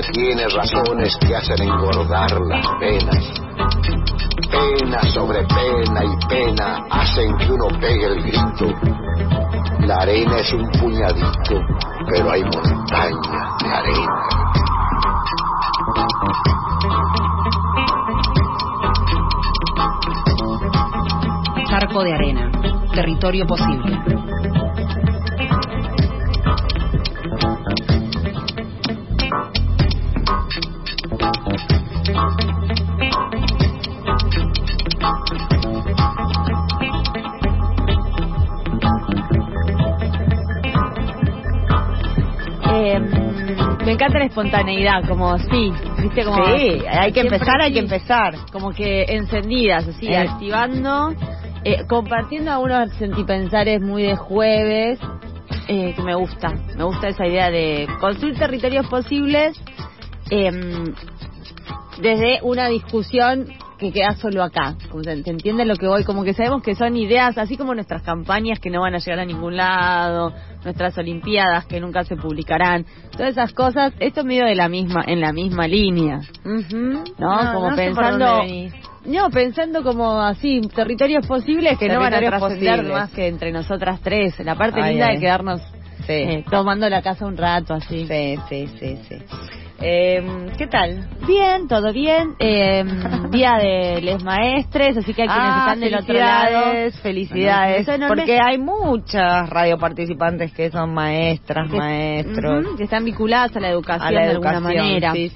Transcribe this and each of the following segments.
tiene razones que hacen engordar las penas. Pena sobre pena y pena hacen que uno pegue el grito. La arena es un puñadito, pero hay montañas de arena. Charco de arena, territorio posible. Me encanta la espontaneidad, como sí, viste, como sí, hay que empezar, como que encendidas, así, activando, compartiendo algunos sentipensares muy de jueves, que me gusta esa idea de construir territorios posibles desde una discusión que queda solo acá. ¿Te entiendes lo que voy? Como que sabemos que son ideas, así como nuestras campañas que no van a llegar a ningún lado, nuestras olimpiadas que nunca se publicarán, todas esas cosas, esto medio en la misma línea, ¿no? Como pensando como así, territorios posibles que no van a trascender más que entre nosotras tres. La parte linda de quedarnos tomando la casa un rato así. Sí. ¿Qué tal? Bien, todo bien. Día de les maestres, así que a quienes están del otro lado, felicidades, porque hay muchas radioparticipantes que son maestras, maestros, que están vinculadas a la educación de alguna manera. Sí.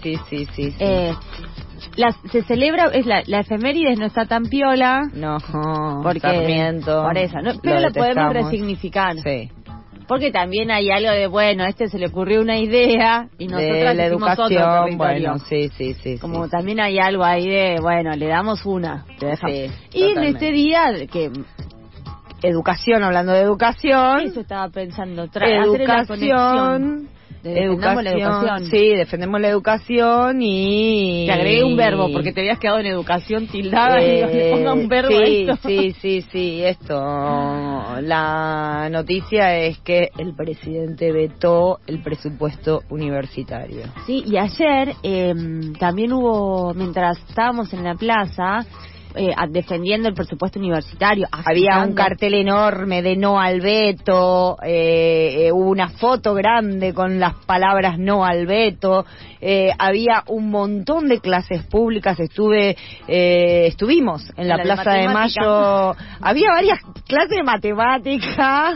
Se celebra, la efemérides no está tan piola, porque Sarmiento, por eso, pero la podemos resignificar. Sí. Porque también hay algo de, bueno, se le ocurrió una idea y nosotras la hicimos educación, otro territorio. bueno, sí. Como también hay algo ahí de, bueno, le damos una. Sí, y en este día, que educación, hablando de educación. Eso estaba pensando, educación. Defendamos la educación. Sí, defendemos la educación y... Te agregué un verbo, porque te habías quedado en educación tildada y le ponga un verbo a esto. Sí, esto. La noticia es que el presidente vetó el presupuesto universitario. Sí, y ayer también hubo, mientras estábamos en la plaza... defendiendo el presupuesto universitario. Había un cartel enorme de no al veto, hubo una foto grande con las palabras no al veto, había un montón de clases públicas, estuvimos en la Plaza de Mayo, había varias clases de matemática,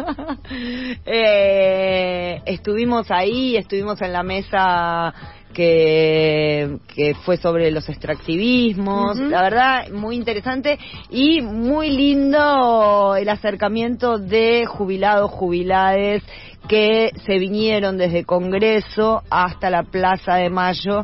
estuvimos ahí, estuvimos en la mesa que fue sobre los extractivismos, la verdad muy interesante y muy lindo el acercamiento de jubilados, jubilades que se vinieron desde Congreso hasta la Plaza de Mayo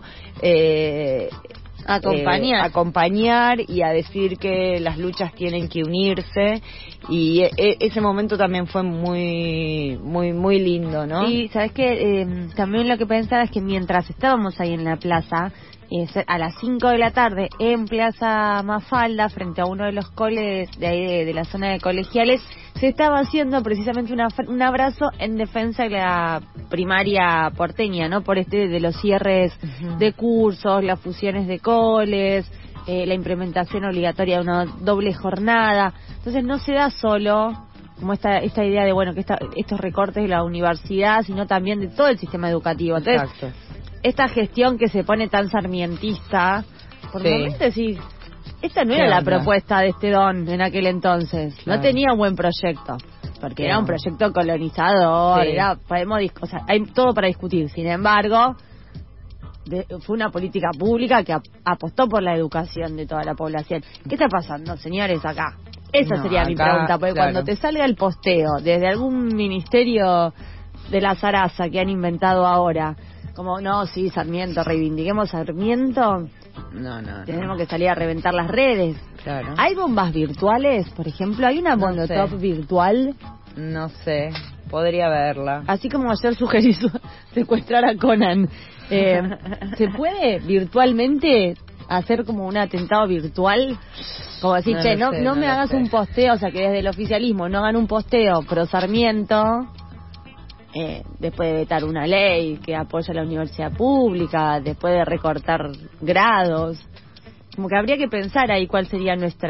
acompañar y a decir que las luchas tienen que unirse, y ese momento también fue muy lindo, ¿no? Sí, sabes que también lo que pensaba es que mientras estábamos ahí en la plaza, a las 5 de la tarde en Plaza Mafalda, frente a uno de los coles de ahí de la zona de colegiales, se estaba haciendo precisamente un abrazo en defensa de la primaria porteña, ¿no? Por de los cierres de cursos, las fusiones de coles, la implementación obligatoria de una doble jornada. Entonces no se da solo como esta idea de, bueno, que estos recortes de la universidad, sino también de todo el sistema educativo. Entonces, exacto, esta gestión que se pone tan sarmientista, por momentos sí, esta no era la propuesta de este don en aquel entonces. Claro. No tenía un buen proyecto, porque era un proyecto colonizador, hay todo para discutir. Sin embargo, fue una política pública que apostó por la educación de toda la población. ¿Qué está pasando, señores, acá? Esa sería mi pregunta, porque cuando te salga el posteo desde algún ministerio de la zaraza que han inventado ahora, como, no, sí, Sarmiento, reivindiquemos Sarmiento, tenemos que salir a reventar las redes. Claro. ¿Hay bombas virtuales, por ejemplo? ¿Hay una molotov virtual? No sé, podría verla. Así como ayer sugerí secuestrar a Conan. ¿Se puede virtualmente hacer como un atentado virtual? Como decir, no me hagas un posteo, o sea, que desde el oficialismo no hagan un posteo pro Sarmiento, después de vetar una ley que apoya a la universidad pública, después de recortar grados. Como que habría que pensar ahí cuál sería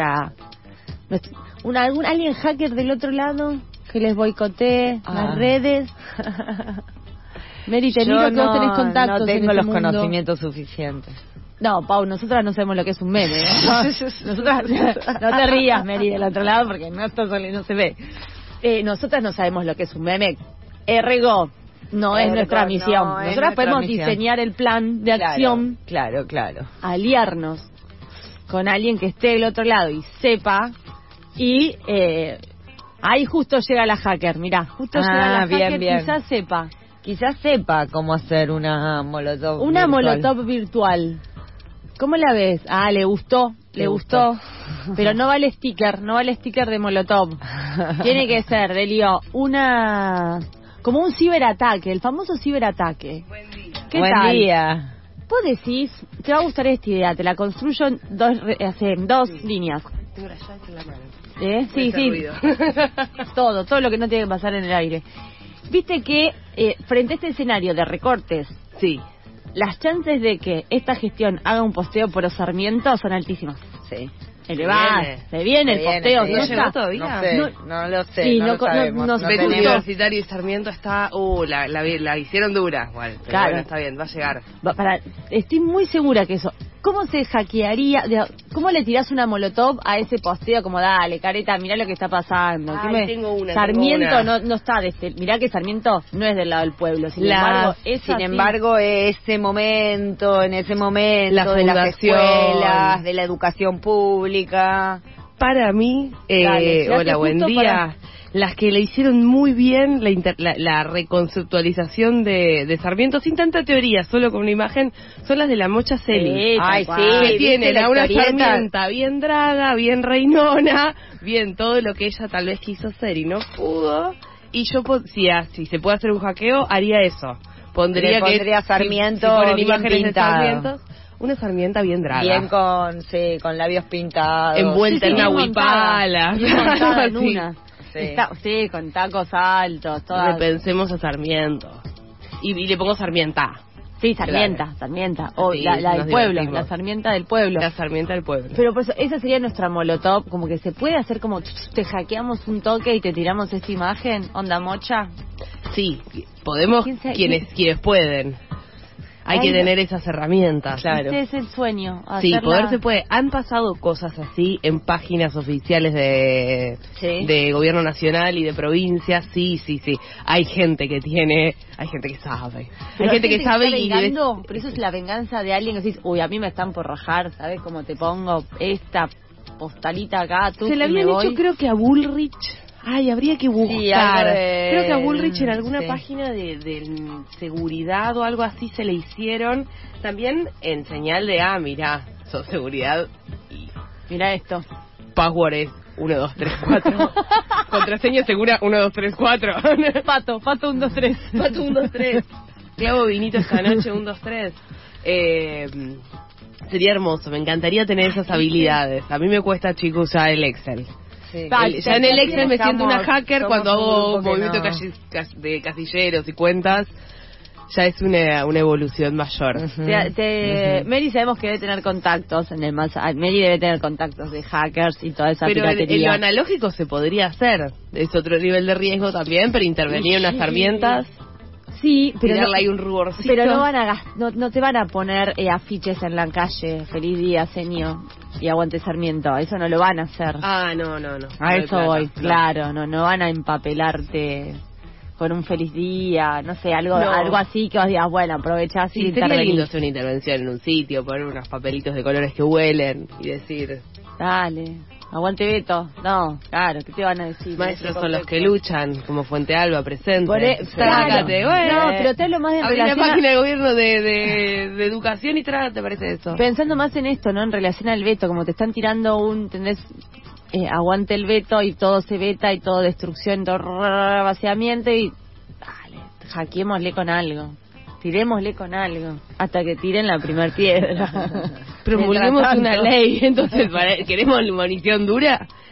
alguien hacker del otro lado que les boicotee las redes. Mary, te digo que vos tenés contactos. No tengo en los mundo. Conocimientos suficientes. No, Pau, nosotras no sabemos lo que es un meme. Nosotras, no te rías, Mary, del otro lado, porque no se ve. Nosotras no sabemos lo que es un meme. Ergo, no es nuestra misión. Nosotras podemos diseñar el plan de acción. Claro. Aliarnos con alguien que esté del otro lado y sepa. Y ahí justo llega la hacker. Mirá, justo llega la hacker, bien. Quizás sepa cómo hacer una molotov Una virtual. molotov virtual. ¿Cómo la ves? Le gustó. Pero no vale sticker de molotov. Tiene que ser, Delio, como un ciberataque, el famoso ciberataque. Buen día. ¿Qué Buen tal? día. Vos decís, te va a gustar esta idea, te la construyo en dos líneas. Sí. Todo lo que no tiene que pasar en el aire. Viste que frente a este escenario de recortes, Sí. las chances de que esta gestión haga un posteo por Sarmiento son altísimas. Sí. Se viene el posteo. ¿No llegó todavía? No lo sé. Sí, no lo sabemos. no No sé. tenemos- Universitario y Sarmiento está... la hicieron dura. Igual, pero Claro. bueno, está bien, va a llegar. Estoy muy segura que eso. ¿Cómo se hackearía? ¿Cómo le tirás una molotov a ese posteo? Como, dale, careta, mirá lo que está pasando. Ay, tengo una. Sarmiento no está mirá que Sarmiento no es del lado del pueblo. Sin embargo, ese momento, en ese momento La de las fundación. escuelas, de la educación pública. Para mí, Dale, hola, buen justo día. Las que le hicieron muy bien la reconceptualización de Sarmiento, sin tanta teoría, solo con una imagen, son las de la Mocha Celi. Ay, sí, Que ¿viste tienen la a una historieta? Sarmienta bien draga, bien reinona, bien todo lo que ella tal vez quiso ser y no pudo. Y yo, si se puede hacer un hackeo, haría eso. Le pondría si Sarmiento ponen bien imágenes pintado. de Sarmiento, una Sarmienta bien draga. Bien con labios pintados. Envuelta en una bien montada, huipala. bien montada en Sí. una. Sí. Con tacos altos, todas. Repensemos a Sarmiento. Y le pongo Sarmienta. Sí, Sarmienta. O Sí, la del nos pueblo, divertimos. la Sarmienta del pueblo. La Sarmienta del pueblo. Pero por eso, esa sería nuestra molotov, como que se puede hacer como te hackeamos un toque y te tiramos esta imagen, onda mocha. Sí, podemos quienes pueden. Hay que tener esas herramientas. Claro. Ese es el sueño. Sí, hacerla- poder se puede. Han pasado cosas así en páginas oficiales de gobierno nacional y de provincias. Sí. Hay gente que sabe. Pero Hay gente que sabe está y vengando, pero eso es la venganza de alguien que decís, uy, a mí me están por rajar, ¿sabes cómo te pongo esta postalita acá? Tú se le habían hecho, creo que a Bullrich. Ay, habría que buscar. Sí, algo de- Creo que a Bullrich en alguna sí. página de seguridad o algo así se le hicieron. También en señal de, mira, sos seguridad y Mira esto. password es 1, 2, 3, 4. Contraseña segura 1, 2, 3, 4. Pato 1, 2, 3. Pato 1, 2, 3. Clavo vinito esta noche 1, 2, 3. Sería hermoso, me encantaría tener esas habilidades. A mí me cuesta, chicos, usar el Excel. Sí. Ya en el Excel me siento una hacker somos cuando un hago grupo que movimiento no. de casilleros y cuentas. Ya es una evolución mayor. Mary sabemos que debe tener contactos en el Mary debe tener contactos de hackers y toda esa Pero en lo piratería. analógico se podría hacer. Es otro nivel de riesgo también, pero intervenir en unas herramientas, Sí, pero tirarle ahí un ruborcito. Pero no te van a poner afiches en la calle, feliz día, señor, y aguante Sarmiento, eso no lo van a hacer. No. A No hay eso plata, voy, no. claro, no van a empapelarte con un feliz día, no sé, algo así que vos digas, bueno, aprovechás Sí, y sería intervenís. lindo hacer una intervención en un sitio, poner unos papelitos de colores que huelen y decir, Dale, aguante Beto. No, claro, ¿qué te van a decir? maestros son los que luchan, como Fuente Alba presente. Claro. Trágate, bueno. No, pero te hablo más de Abrí la relación a- página de gobierno de educación y trágate, parece eso. Pensando más en esto, ¿no? En relación al veto, como te están tirando ¿entendés? Aguante el veto y todo se veta y todo destrucción, todo vaciamiento y dale, hackeémosle con algo, tirémosle con algo, hasta que tiren la primer piedra. Promulguemos Mientras una tanto. ley, entonces, ¿queremos munición dura?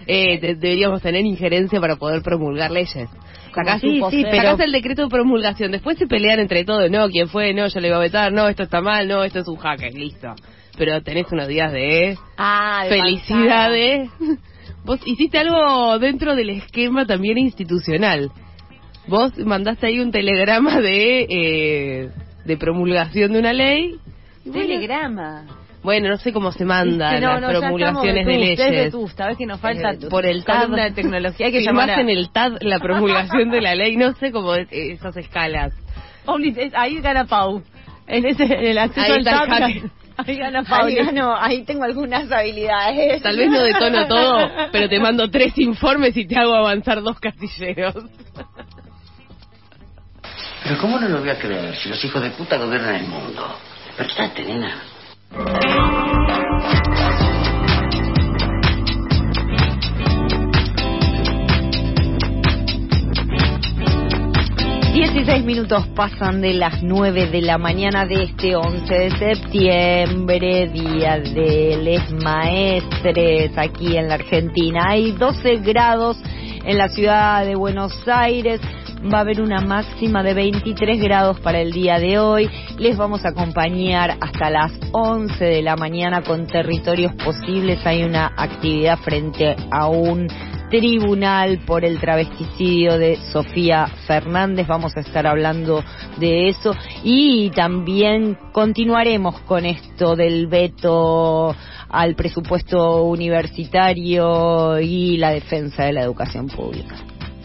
deberíamos tener injerencia para poder promulgar leyes. Sacás el decreto de promulgación, después se pelean entre todos, no, quién fue, no, yo le iba a vetar, no, esto está mal, no, esto es un hacker, listo. Pero tenés unos días de felicidades. Vos hiciste algo dentro del esquema también institucional. Vos mandaste ahí un telegrama de promulgación de una ley. ¿Telegrama? Bueno, no sé cómo se mandan las promulgaciones de leyes. Sabes que nos falta por el TAD de tecnología. Hay que llamar en el TAD la promulgación de la ley. No sé cómo esas escalas. Ahí gana Pau. En el acceso al TAD. Ahí gana Pau. Ahí tengo algunas habilidades. Tal vez no detono todo, pero te mando 3 informes y te hago avanzar 2 casilleros. Pero ¿cómo no lo voy a creer si los hijos de puta gobiernan el mundo? Despertate, nena. 16 minutos pasan de las 9 de la mañana de este 11 de septiembre, día de les maestres aquí en la Argentina. Hay 12 grados en la ciudad de Buenos Aires. Va a haber una máxima de 23 grados para el día de hoy. Les vamos a acompañar hasta las 11 de la mañana con Territorios Posibles. Hay una actividad frente a un tribunal por el travesticidio de Sofía Fernández. Vamos a estar hablando de eso y también continuaremos con esto del veto al presupuesto universitario y la defensa de la educación pública.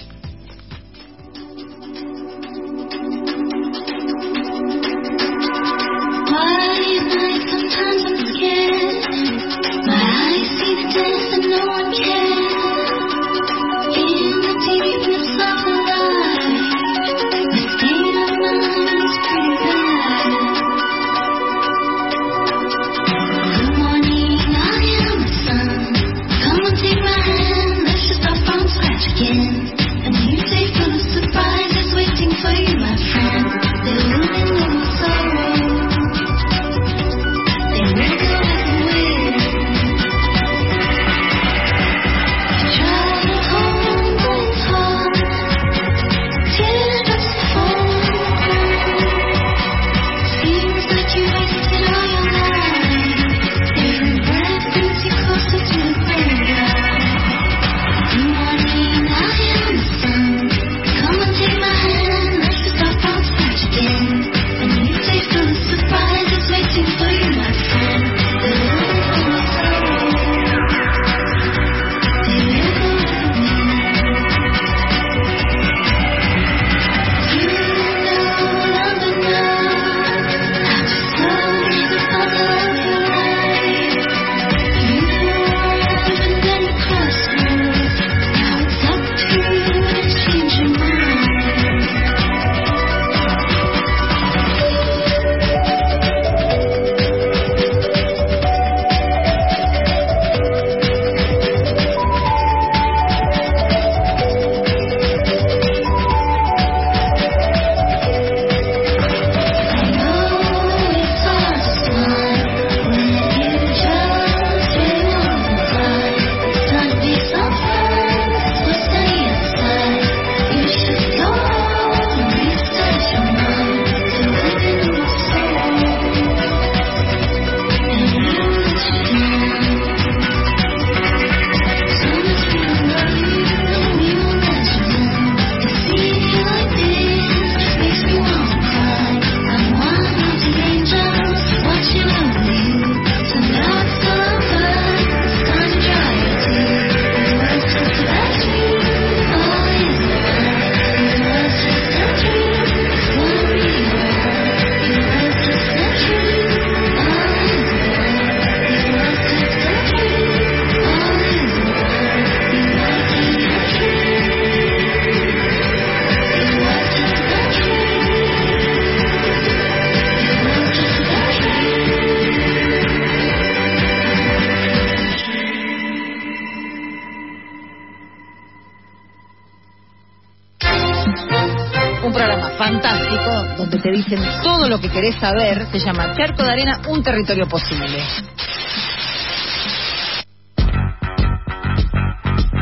Donde te dicen todo lo que querés saber. Se llama Charco de Arena, un territorio posible.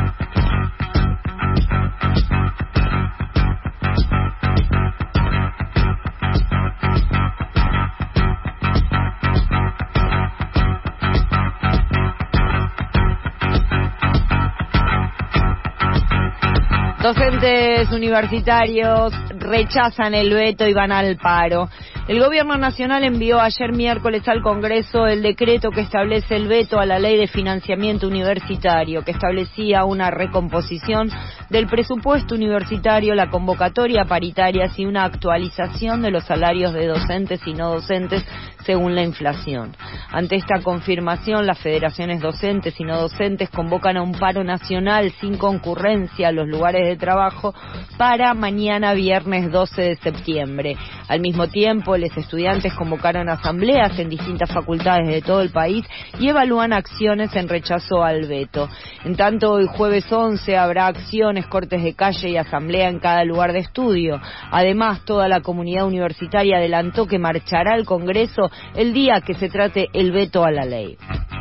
Docentes universitarios rechazan el veto y van al paro. El Gobierno Nacional envió ayer miércoles al Congreso el decreto que establece el veto a la Ley de Financiamiento Universitario, que establecía una recomposición del presupuesto universitario, la convocatoria paritaria y una actualización de los salarios de docentes y no docentes según la inflación. Ante esta confirmación, las federaciones docentes y no docentes convocan a un paro nacional sin concurrencia a los lugares de trabajo para mañana viernes 12 de septiembre. Al mismo tiempo, los estudiantes convocaron asambleas en distintas facultades de todo el país y evalúan acciones en rechazo al veto. En tanto, hoy jueves 11 habrá acciones, cortes de calle y asamblea en cada lugar de estudio. Además, toda la comunidad universitaria adelantó que marchará al Congreso el día que se trate el veto a la ley.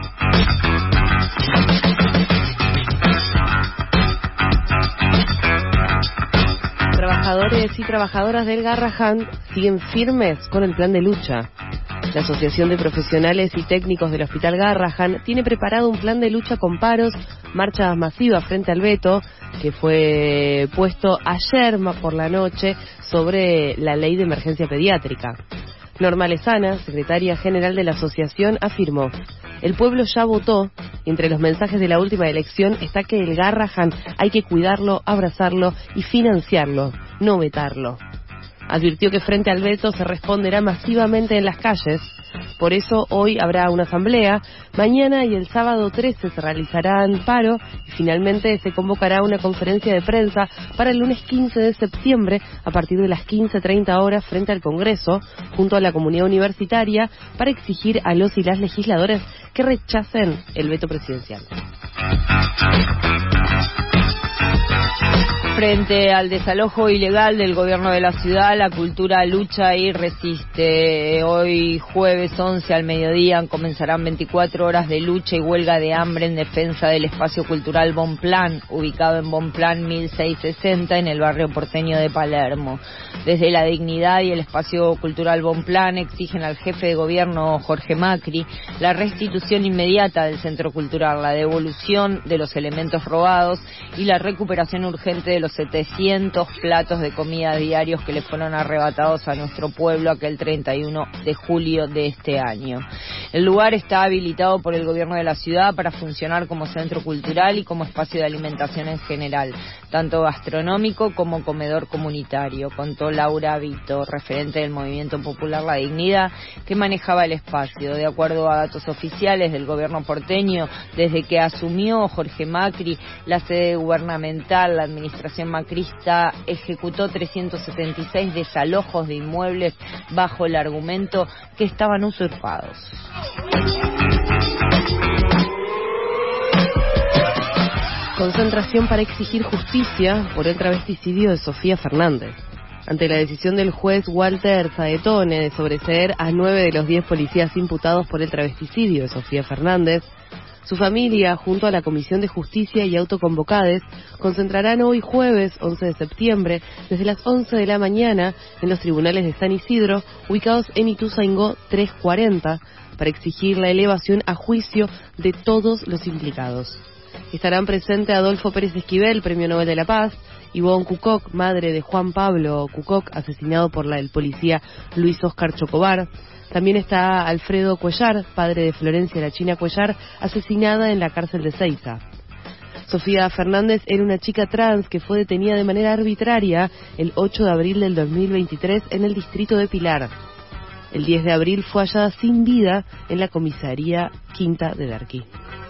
Trabajadores y trabajadoras del Garrahan siguen firmes con el plan de lucha. La Asociación de Profesionales y Técnicos del Hospital Garrahan tiene preparado un plan de lucha con paros, marchas masivas frente al veto, que fue puesto ayer por la noche sobre la ley de emergencia pediátrica. Norma Lezana, secretaria general de la asociación, afirmó: el pueblo ya votó y entre los mensajes de la última elección está que el Garrahan hay que cuidarlo, abrazarlo y financiarlo, no vetarlo. Advirtió que frente al veto se responderá masivamente en las calles. Por eso hoy habrá una asamblea, mañana y el sábado 13 se realizarán paro y finalmente se convocará una conferencia de prensa para el lunes 15 de septiembre a partir de las 15:30 horas frente al Congreso junto a la comunidad universitaria para exigir a los y las legisladores que rechacen el veto presidencial. Frente al desalojo ilegal del gobierno de la ciudad, la cultura lucha y resiste. Hoy, jueves 11 al mediodía, comenzarán 24 horas de lucha y huelga de hambre en defensa del espacio cultural Bonplan, ubicado en Bonplan 1660, en el barrio porteño de Palermo. Desde La Dignidad y el espacio cultural Bonplan exigen al jefe de gobierno, Jorge Macri, la restitución inmediata del centro cultural, la devolución de los elementos robados y la recuperación urgente de los 700 platos de comida diarios que le fueron arrebatados a nuestro pueblo aquel 31 de julio de este año. El lugar está habilitado por el gobierno de la ciudad para funcionar como centro cultural y como espacio de alimentación en general, tanto gastronómico como comedor comunitario, contó Laura Vito, referente del Movimiento Popular La Dignidad, que manejaba el espacio. De acuerdo a datos oficiales del gobierno porteño, desde que asumió Jorge Macri la sede gubernamental, la administración macrista ejecutó 376 desalojos de inmuebles bajo el argumento que estaban usurpados. Concentración para exigir justicia por el travesticidio de Sofía Fernández. Ante la decisión del juez Walter Saetone de sobreseer a 9 de los 10 policías imputados por el travesticidio de Sofía Fernández, su familia, junto a la Comisión de Justicia y Autoconvocades, concentrarán hoy jueves 11 de septiembre, desde las 11 de la mañana, en los tribunales de San Isidro, ubicados en Ituzaingó 340, para exigir la elevación a juicio de todos los implicados. Estarán presentes Adolfo Pérez Esquivel, Premio Nobel de la Paz, Ivonne Cucoc, madre de Juan Pablo Cucoc, asesinado por el policía Luis Óscar Chocobar. También está Alfredo Cuellar, padre de Florencia La China Cuellar, asesinada en la cárcel de Seiza. Sofía Fernández era una chica trans que fue detenida de manera arbitraria el 8 de abril del 2023 en el distrito de Pilar. El 10 de abril fue hallada sin vida en la comisaría Quinta de Darqui.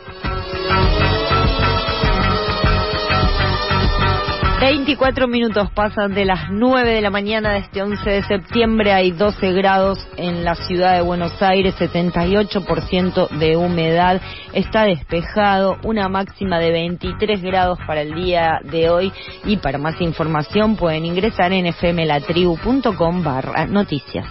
24 minutos pasan de las 9 de la mañana de este 11 de septiembre. Hay 12 grados en la ciudad de Buenos Aires, 78% de humedad. Está despejado, una máxima de 23 grados para el día de hoy. Y para más información pueden ingresar en fmlatribu.com/noticias.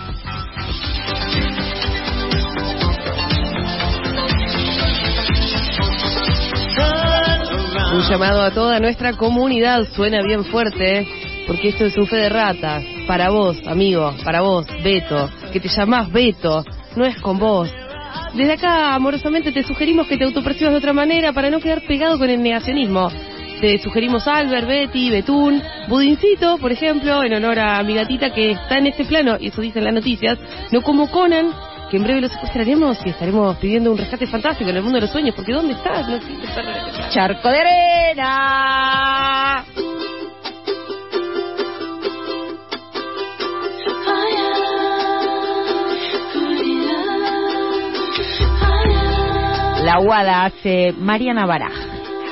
Un llamado a toda nuestra comunidad, suena bien fuerte, porque esto es un fe de ratas. Para vos, amigo, para vos, Beto, que te llamás Beto, no es con vos. Desde acá, amorosamente, te sugerimos que te autopercibas de otra manera para no quedar pegado con el negacionismo. te sugerimos Albert, Betty, Betún, Budincito, por ejemplo, en honor a mi gatita que está en este plano, y eso dicen las noticias, no como Conan, que en breve lo secuestraremos y estaremos pidiendo un rescate fantástico en el mundo de los sueños, porque ¿dónde estás? No existe perro en este plano. Charco de arena. La Guada hace Mariana Baraja.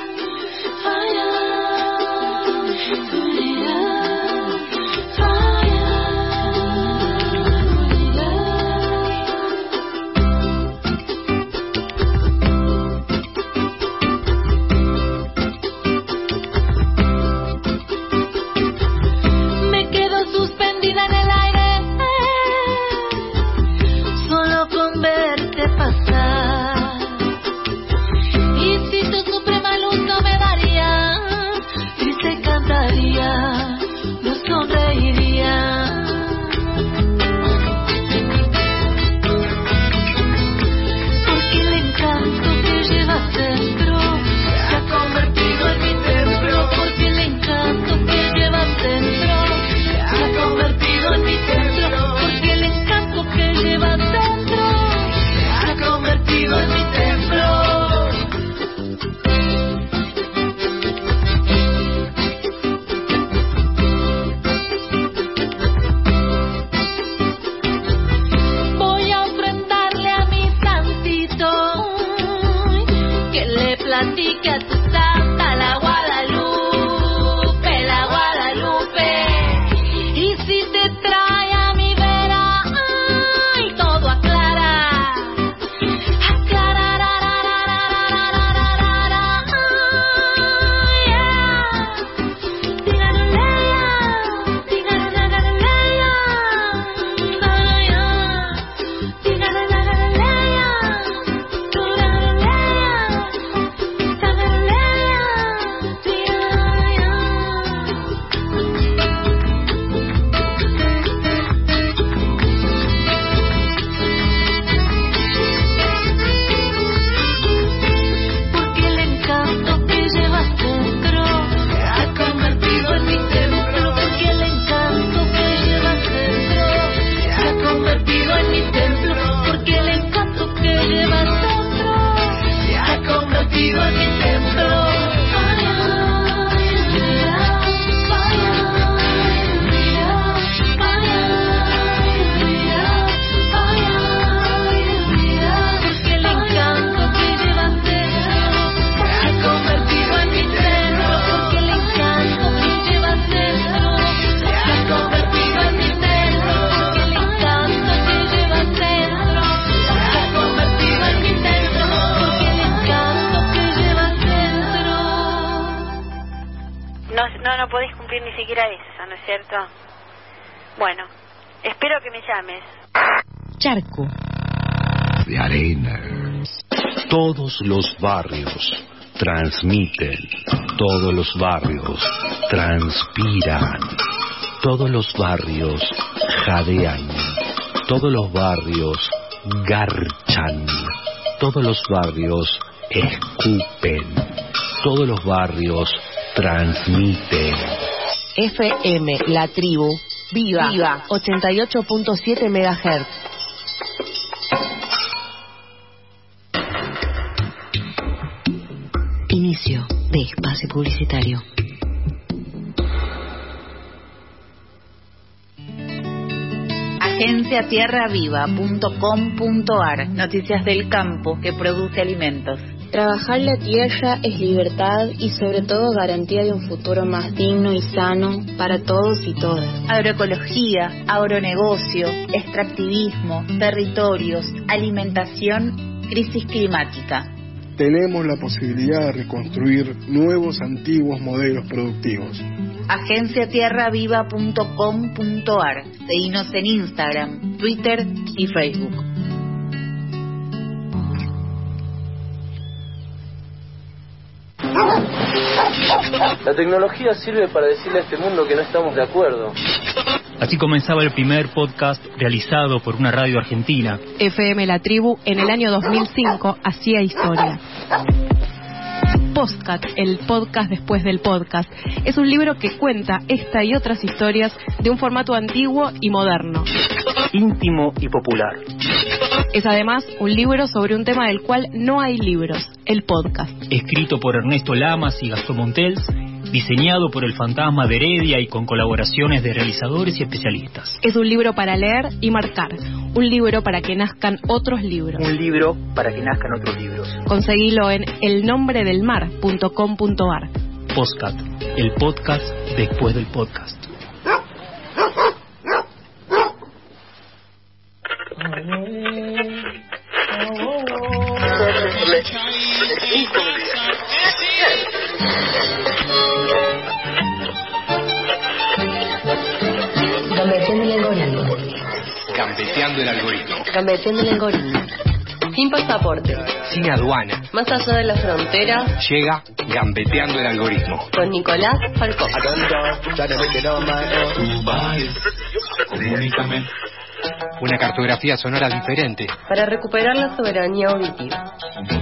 Me quedo suspendida en el aire, solo con verte pasar. No sonreiría, porque el encanto que llevas dentro se ha convertido en mi templo, porque el encanto que llevas dentro se ha convertido en mi templo, porque el encanto que llevas dentro se ha convertido en mi templo. Platica tu santa, la Guadalupe, y si te trae a mi vera, ay, todo aclara, No podés cumplir ni siquiera eso, ¿no es cierto? Bueno, espero que me llames. Charco de arena. Todos los barrios transmiten, todos los barrios transpiran, todos los barrios jadean, todos los barrios garchan, todos los barrios escupen, todos los barrios transmiten. FM La Tribu, Viva 88.7 MHz. Inicio de espacio publicitario. agenciatierraviva.com.ar. Noticias del campo que produce alimentos. Trabajar la tierra es libertad y sobre todo garantía de un futuro más digno y sano para todos y todas. Agroecología, agronegocio, extractivismo, territorios, alimentación, crisis climática. Tenemos la posibilidad de reconstruir nuevos antiguos modelos productivos. agenciatierraviva.com.ar. Seguinos en Instagram, Twitter y Facebook. La tecnología sirve para decirle a este mundo que no estamos de acuerdo. Así comenzaba el primer podcast realizado por una radio argentina. FM La Tribu en el año 2005 hacía historia. Postcat, el podcast después del podcast. Es un libro que cuenta esta y otras historias de un formato antiguo y moderno, íntimo y popular. Es además un libro sobre un tema del cual no hay libros, el podcast. Escrito por Ernesto Lamas y Gastón Montels, diseñado por el Fantasma de Heredia y con colaboraciones de realizadores y especialistas. Es un libro para leer y marcar, un libro para que nazcan otros libros. Un libro para que nazcan otros libros. Conseguilo en elnombredelmar.com.ar. Postcat, el podcast después del podcast. Gambeteando el algoritmo. Gambeteando el algoritmo. Sin pasaporte. Sin aduana. Más allá de la frontera. Llega Gambeteando el algoritmo. Con Nicolás Falcó. Comunícame. Una cartografía sonora diferente. Para recuperar la soberanía auditiva.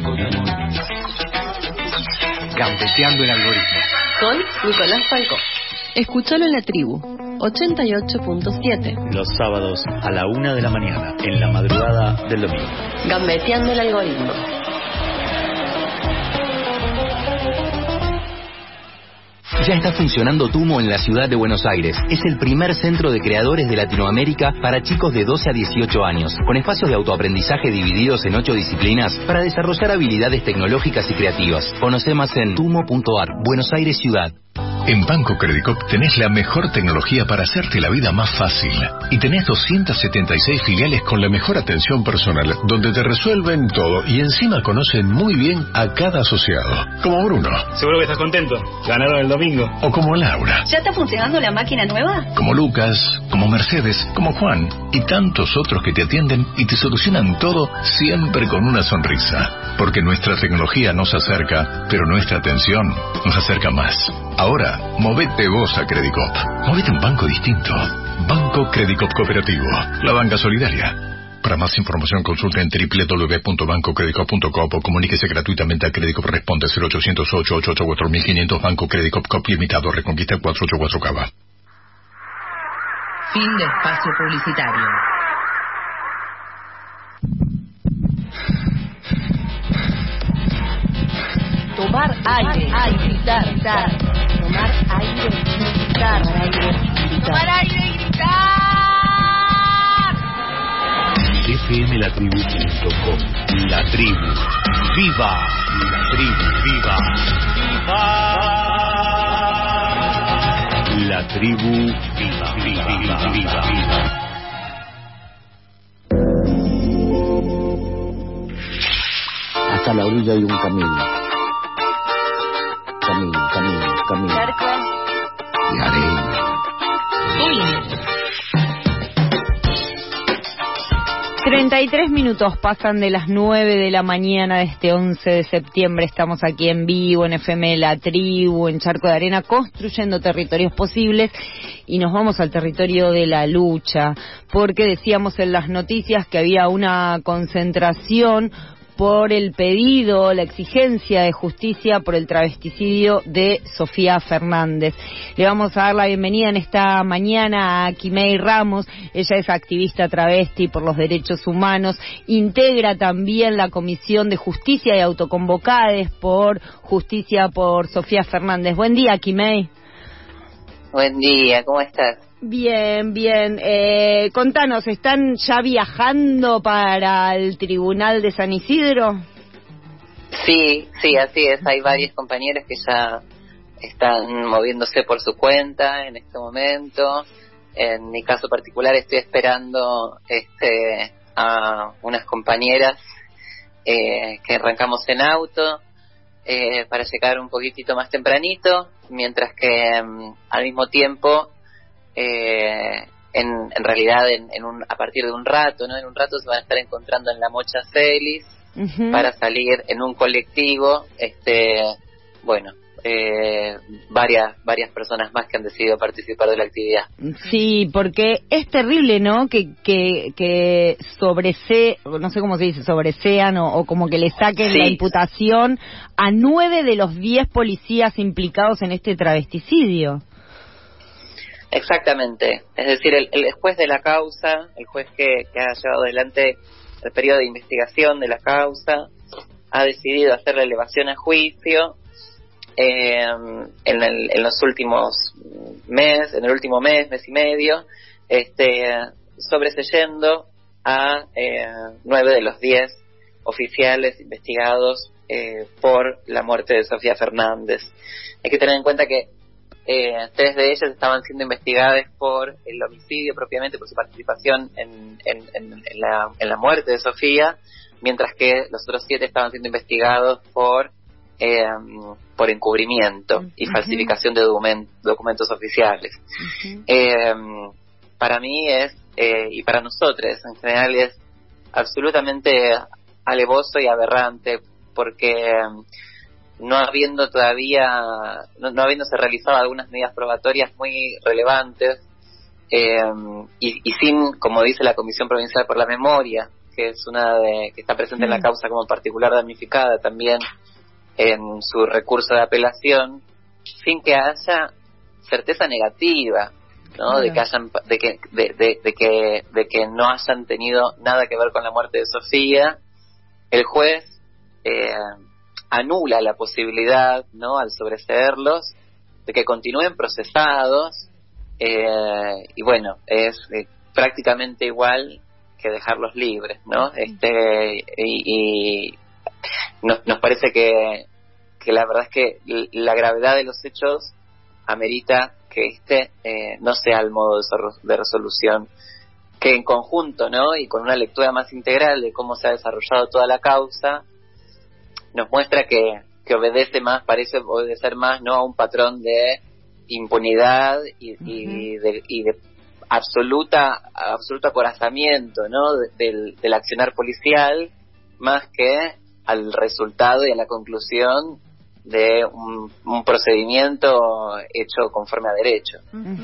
Gambeteando el algoritmo. Con Nicolás Falcó. Escúchalo en La Tribu, 88.7. Los sábados a la 1 de la mañana, en la madrugada del domingo. Gambeteando el algoritmo. Ya está funcionando Tumo en la ciudad de Buenos Aires. Es el primer centro de creadores de Latinoamérica para chicos de 12 a 18 años, con espacios de autoaprendizaje divididos en 8 disciplinas para desarrollar habilidades tecnológicas y creativas. Conoce más en tumo.ar, Buenos Aires Ciudad. En Banco Credicop tenés la mejor tecnología para hacerte la vida más fácil. Y tenés 276 filiales con la mejor atención personal, donde te resuelven todo y encima conocen muy bien a cada asociado. Como Bruno. Seguro que estás contento. Ganaron el domingo. O como Laura. ¿Ya está funcionando la máquina nueva? Como Lucas, como Mercedes, como Juan y tantos otros que te atienden y te solucionan todo siempre con una sonrisa. Porque nuestra tecnología nos acerca, pero nuestra atención nos acerca más. Ahora, movete vos a Credicop. Movete un banco distinto. Banco Credicop Cooperativo. La banca solidaria. Para más información consulte en www.bancocredicop.com o comuníquese gratuitamente a Credicop. Responde 0800-888-4500. Banco Credicop Cop Limitado. Reconquista 484 Cava. Fin de espacio publicitario. Tomar aire, gritar. Tomar aire, gritar. Tomar aire y gritar. fmlatribu.com. La tribu. ¡Viva! La tribu, viva. ¡Viva! La tribu, viva, viva, viva, viva, viva. Hasta la orilla hay un camino. Camino. Cerco. De arena. 33 minutos pasan de las 9 de la mañana de este 11 de septiembre. Estamos aquí en vivo en FM La Tribu, en Charco de Arena, construyendo territorios posibles. Y nos vamos al territorio de la lucha, porque decíamos en las noticias que había una concentración por el pedido, la exigencia de justicia por el travesticidio de Sofía Fernández. Le vamos a dar la bienvenida en esta mañana a Quimei Ramos. Ella es activista travesti por los derechos humanos, integra también la Comisión de Justicia y Autoconvocades por Justicia por Sofía Fernández. Buen día, Quimei. Buen día, ¿cómo estás? Bien. Contanos, ¿están ya viajando para el Tribunal de San Isidro? Sí, así es. Hay varios compañeros que ya están moviéndose por su cuenta en este momento. En mi caso particular estoy esperando a unas compañeras que arrancamos en auto para llegar un poquitito más tempranito, mientras que al mismo tiempo en realidad a partir de un rato, ¿no? En un rato se van a estar encontrando en la Mocha Celis para salir en un colectivo, varias personas más que han decidido participar de la actividad. Sí, porque es terrible, ¿no? Que no sé cómo se dice, sobresean o como que le saquen la imputación a 9 de los 10 policías implicados en este travesticidio. Exactamente, es decir, el juez de la causa, el juez que ha llevado adelante el periodo de investigación de la causa, ha decidido hacer la elevación a juicio en los últimos en el último mes y medio, sobreseyendo a 9 de los 10 oficiales investigados por la muerte de Sofía Fernández. Hay que tener en cuenta que 3 de ellas estaban siendo investigadas por el homicidio propiamente, por su participación en la muerte de Sofía, mientras que los otros 7 estaban siendo investigados por encubrimiento y falsificación de documentos oficiales. Para mí y para nosotros en general es absolutamente alevoso y aberrante, porque no habiéndose realizado algunas medidas probatorias muy relevantes y sin, como dice la Comisión Provincial por la Memoria, que es que está presente en la causa como particular damnificada también en su recurso de apelación, sin que haya certeza negativa, ¿no? De que no hayan tenido nada que ver con la muerte de Sofía, el juez anula la posibilidad, ¿no?, al sobreseerlos, de que continúen procesados, y bueno, es prácticamente igual que dejarlos libres, ¿no? Y nos parece que la verdad es que la gravedad de los hechos amerita que no sea el modo de resolución, que en conjunto, ¿no?, y con una lectura más integral de cómo se ha desarrollado toda la causa, nos muestra que parece obedecer más, ¿no?, a un patrón de impunidad y de absoluto acorazamiento, ¿no?, del accionar policial, más que al resultado y a la conclusión de un procedimiento hecho conforme a derecho.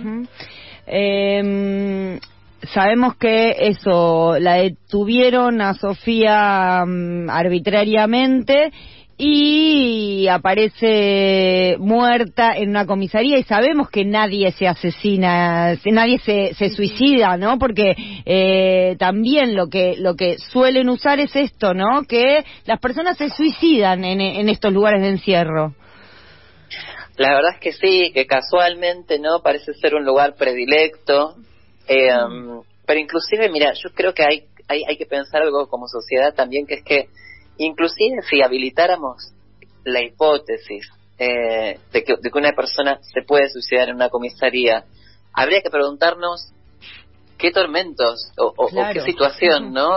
Sabemos que la detuvieron a Sofía arbitrariamente y aparece muerta en una comisaría, y sabemos que nadie se asesina, nadie se suicida, ¿no? Porque también lo que suelen usar es esto, ¿no? Que las personas se suicidan en estos lugares de encierro. La verdad es que sí, que casualmente, ¿no?, parece ser un lugar predilecto, pero inclusive, mira, yo creo que hay que pensar algo como sociedad también, que es que inclusive si habilitáramos la hipótesis de que una persona se puede suicidar en una comisaría, habría que preguntarnos qué tormentos o qué situación, ¿no?,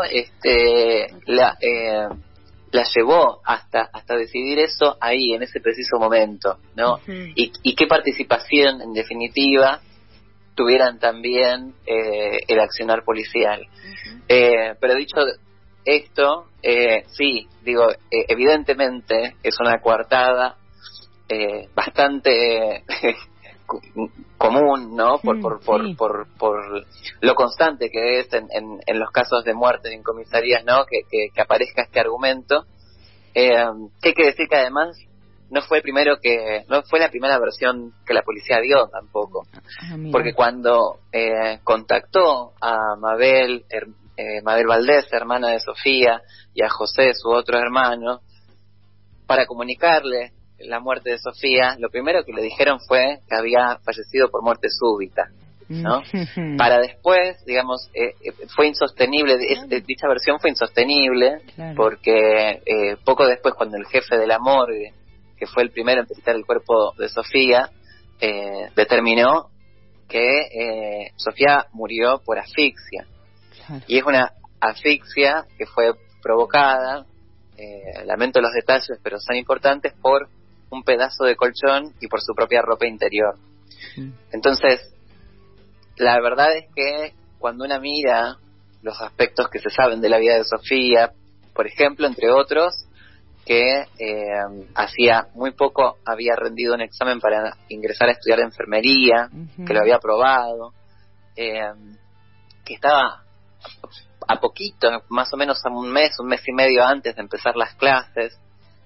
la llevó hasta decidir eso ahí, en ese preciso momento, ¿no? Y qué participación, en definitiva, tuvieran también el accionar policial. Pero dicho esto, sí, digo, evidentemente es una coartada bastante común, ¿no? Por lo constante que es en los casos de muerte en comisarías, ¿no?, que aparezca este argumento. Hay que decir que además no fue la primera versión que la policía dio tampoco, porque cuando contactó a Mabel Valdés, hermana de Sofía, y a José, su otro hermano, para comunicarle la muerte de Sofía, lo primero que le dijeron fue que había fallecido por muerte súbita, ¿no? Para después, digamos, fue insostenible, dicha versión fue insostenible, porque poco después, cuando el jefe de la morgue, que fue el primero en visitar el cuerpo de Sofía, determinó que Sofía murió por asfixia. Y es una asfixia que fue provocada, lamento los detalles, pero son importantes, por un pedazo de colchón y por su propia ropa interior. Entonces, la verdad es que cuando uno mira los aspectos que se saben de la vida de Sofía, por ejemplo, entre otros, que hacía muy poco había rendido un examen para ingresar a estudiar enfermería, que lo había aprobado, que estaba a poquito, más o menos a un mes y medio antes de empezar las clases.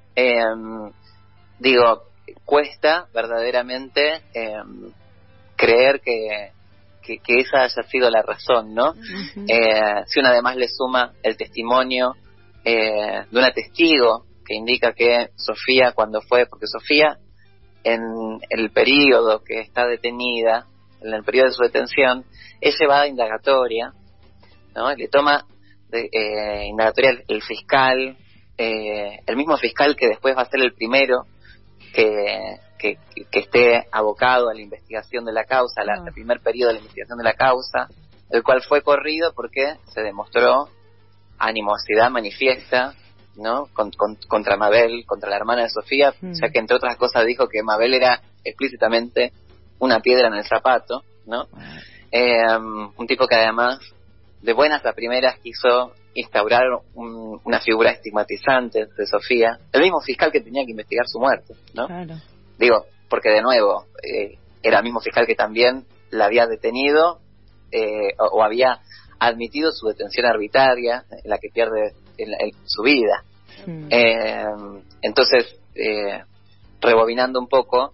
Digo, cuesta verdaderamente creer que esa haya sido la razón, ¿no? Si uno además le suma el testimonio de una testigo que indica que Sofía, cuando fue, porque Sofía en el periodo que está detenida, en el periodo de su detención, es llevada a indagatoria, ¿no? Le toma indagatoria el fiscal, el mismo fiscal que después va a ser el primero que esté abocado a la investigación de la causa, el primer periodo de la investigación de la causa, el cual fue corrido porque se demostró animosidad manifiesta, ¿no? Contra Mabel, contra la hermana de Sofía, ya que entre otras cosas dijo que Mabel era explícitamente una piedra en el zapato, ¿no? Un tipo que además de buenas a primeras quiso instaurar una figura estigmatizante de Sofía, el mismo fiscal que tenía que investigar su muerte, ¿no? Claro. Digo, porque de nuevo era el mismo fiscal que también la había detenido o había admitido su detención arbitraria, en la que pierde su vida. Entonces, rebobinando un poco,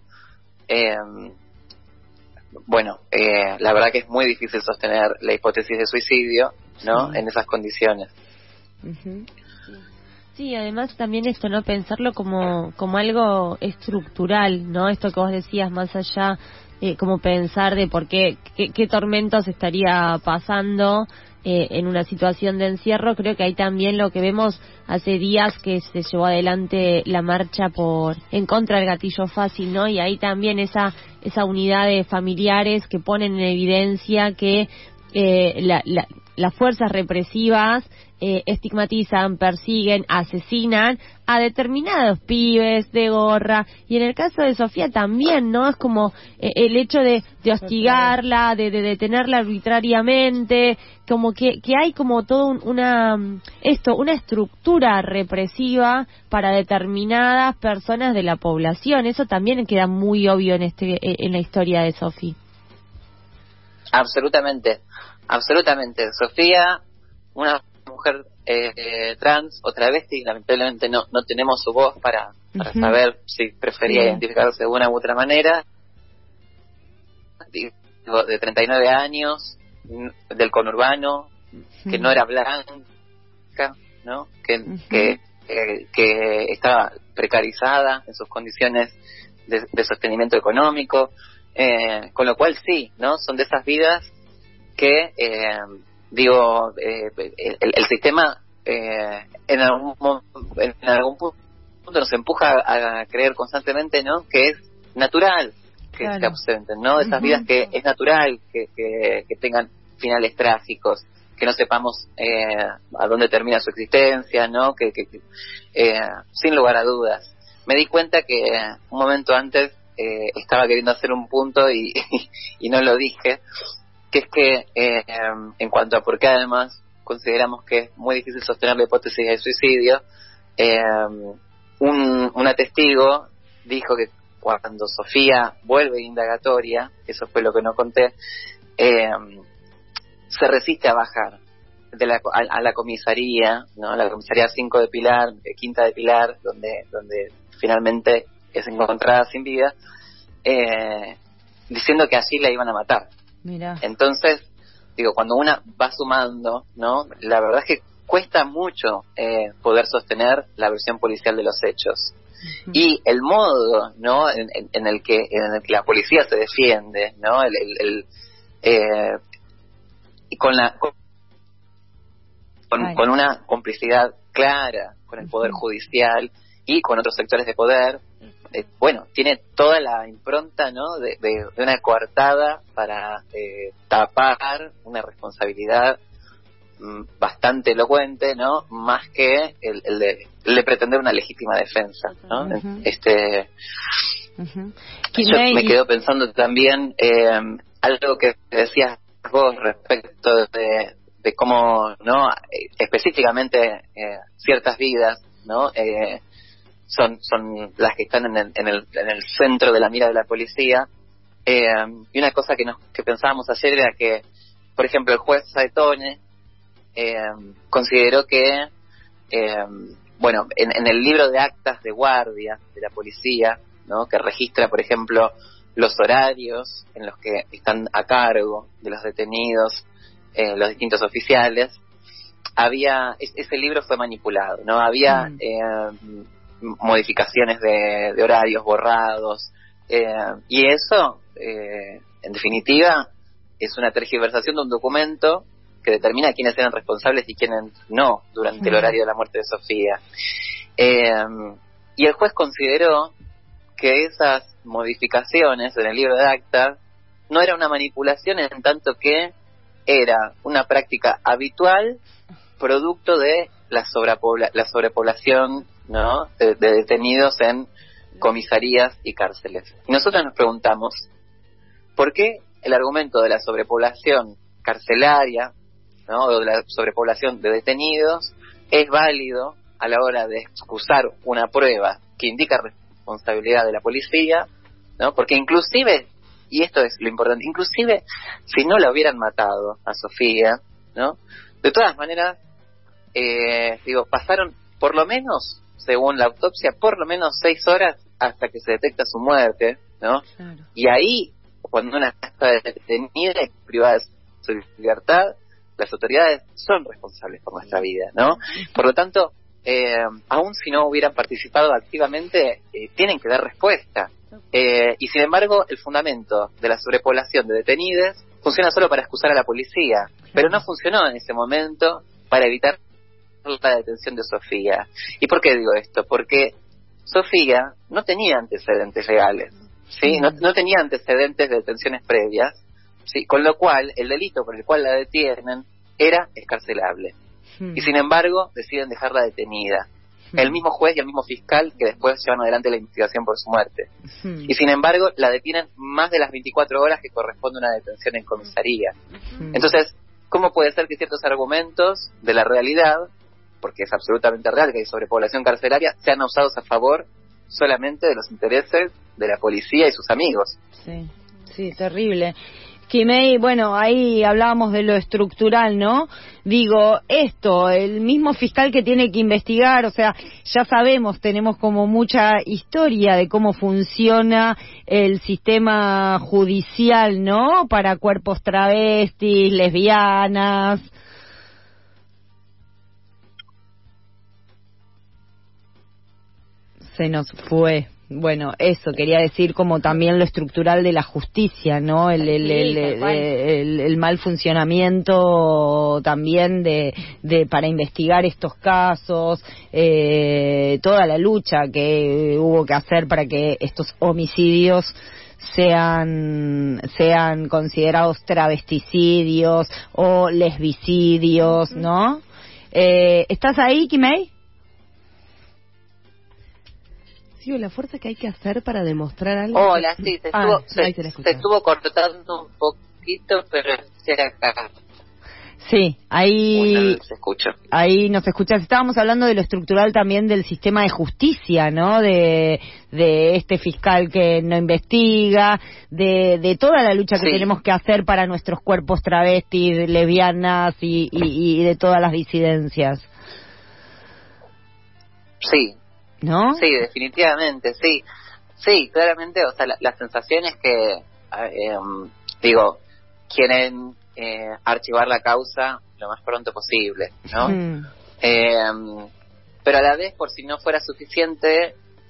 la verdad que es muy difícil sostener la hipótesis de suicidio, ¿no? En esas condiciones. Sí, además también esto, ¿no? Pensarlo como algo estructural, ¿no? Esto que vos decías, más allá, como pensar de por qué tormentos estaría pasando en una situación de encierro. Creo que ahí también lo que vemos hace días que se llevó adelante la marcha en contra del gatillo fácil, ¿no? Y ahí también esa unidad de familiares que ponen en evidencia que las fuerzas represivas estigmatizan, persiguen, asesinan a determinados pibes de gorra, y en el caso de Sofía también, ¿no? Es como el hecho de hostigarla, de detenerla arbitrariamente, como que hay como todo una estructura represiva para determinadas personas de la población. Eso también queda muy obvio en la historia de Sofía. Absolutamente. Sofía, una mujer trans o travesti, lamentablemente no tenemos su voz para saber si prefería identificarse de una u otra manera. De 39 años, del conurbano, que no era blanca, ¿no? Que estaba precarizada en sus condiciones de sostenimiento económico, con lo cual sí, ¿no? Son de esas vidas que el sistema en algún punto nos empuja a creer constantemente, ¿no? Que es natural que se ausenten, ¿no? Esas vidas que es natural que tengan finales trágicos, que no sepamos a dónde termina su existencia, ¿no? Que sin lugar a dudas. Me di cuenta que un momento antes estaba queriendo hacer un punto y no lo dije, que es que en cuanto a por qué además consideramos que es muy difícil sostener la hipótesis de suicidio, una testigo dijo que cuando Sofía vuelve de indagatoria, eso fue lo que no conté, se resiste a bajar a la comisaría, ¿no? A la comisaría 5 de Pilar, Quinta de Pilar, donde finalmente es encontrada sin vida, diciendo que allí la iban a matar. Mira. Entonces, digo, cuando una va sumando, ¿no? La verdad es que cuesta mucho poder sostener la versión policial de los hechos. Y el modo, ¿no? en el que la policía se defiende, ¿no? Y con una complicidad clara con el poder judicial y con otros sectores de poder, tiene toda la impronta, ¿no? de una coartada para tapar una responsabilidad bastante elocuente, ¿no? Más que el de pretender una legítima defensa, ¿no? Yo me quedo pensando también algo que decías vos respecto de cómo, ¿no? Específicamente ciertas vidas, ¿no? son las que están en el centro de la mira de la policía. Y una cosa que pensábamos ayer era que, por ejemplo, el juez Saetone consideró que, en el libro de actas de guardia de la policía, ¿no?, que registra, por ejemplo, los horarios en los que están a cargo de los detenidos, los distintos oficiales, ese libro fue manipulado, ¿no? Había modificaciones de horarios borrados, y eso, en definitiva, es una tergiversación de un documento que determina quiénes eran responsables y quiénes no durante el horario de la muerte de Sofía. Y el juez consideró que esas modificaciones en el libro de actas no era una manipulación, en tanto que era una práctica habitual producto de la sobrepoblación, ¿no?, de detenidos en comisarías y cárceles. Y nosotros nos preguntamos, ¿por qué el argumento de la sobrepoblación carcelaria, ¿no?, o de la sobrepoblación de detenidos es válido a la hora de excusar una prueba que indica responsabilidad de la policía, ¿no? Porque inclusive, y esto es lo importante, inclusive si no la hubieran matado a Sofía, ¿no?, de todas maneras, pasaron por lo menos, según la autopsia, por lo menos 6 horas hasta que se detecta su muerte, ¿no? Claro. Y ahí, cuando una está detenida y privada de su libertad, las autoridades son responsables por nuestra vida, ¿no? Por lo tanto, aun si no hubieran participado activamente, tienen que dar respuesta. Y sin embargo, el fundamento de la sobrepoblación de detenidos funciona solo para excusar a la policía, pero no funcionó en ese momento para evitar la detención de Sofía. ¿Y por qué digo esto? Porque Sofía no tenía antecedentes legales, ¿sí? No tenía antecedentes de detenciones previas, ¿sí? Con lo cual, el delito por el cual la detienen era excarcelable. Y sin embargo, deciden dejarla detenida. El mismo juez y el mismo fiscal que después llevan adelante la investigación por su muerte. Y sin embargo, la detienen más de las 24 horas que corresponde a una detención en comisaría. Entonces, ¿cómo puede ser que ciertos argumentos de la realidad, porque es absolutamente real que hay sobrepoblación carcelaria, sean usados a favor solamente de los intereses de la policía y sus amigos? Sí, terrible. Quimei, bueno, ahí hablábamos de lo estructural, ¿no? Digo, el mismo fiscal que tiene que investigar, o sea, ya sabemos, tenemos como mucha historia de cómo funciona el sistema judicial, ¿no?, para cuerpos travestis, lesbianas. Se nos fue. Bueno, eso quería decir, como también lo estructural de la justicia, ¿no? El mal funcionamiento también de para investigar estos casos, toda la lucha que hubo que hacer para que estos homicidios sean considerados travesticidios o lesbicidios, ¿no? ¿Estás ahí, Quimei? La fuerza que hay que hacer para demostrar algo. Hola, sí, se estuvo cortando un poquito, pero era acá. Sí, ahí se escucha. Ahí nos escuchas. Estábamos hablando de lo estructural también del sistema de justicia, ¿no? De este fiscal que no investiga, de toda la lucha que tenemos que hacer para nuestros cuerpos travestis, lesbianas y de todas las disidencias. Sí. ¿No? Sí, definitivamente, sí. Sí, claramente, o sea, la sensación es que, quieren archivar la causa lo más pronto posible, ¿no? Pero a la vez, por si no fuera suficiente,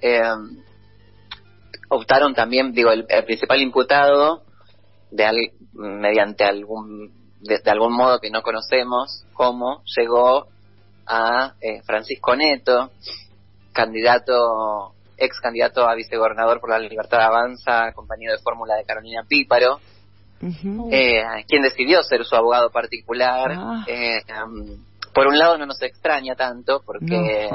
optaron también, el principal imputado, mediante de algún modo que no conocemos cómo, llegó a Francisco Neto, ex candidato a vicegobernador por la Libertad Avanza, compañero de fórmula de Carolina Píparo, quien decidió ser su abogado particular. Por un lado no nos extraña tanto, porque,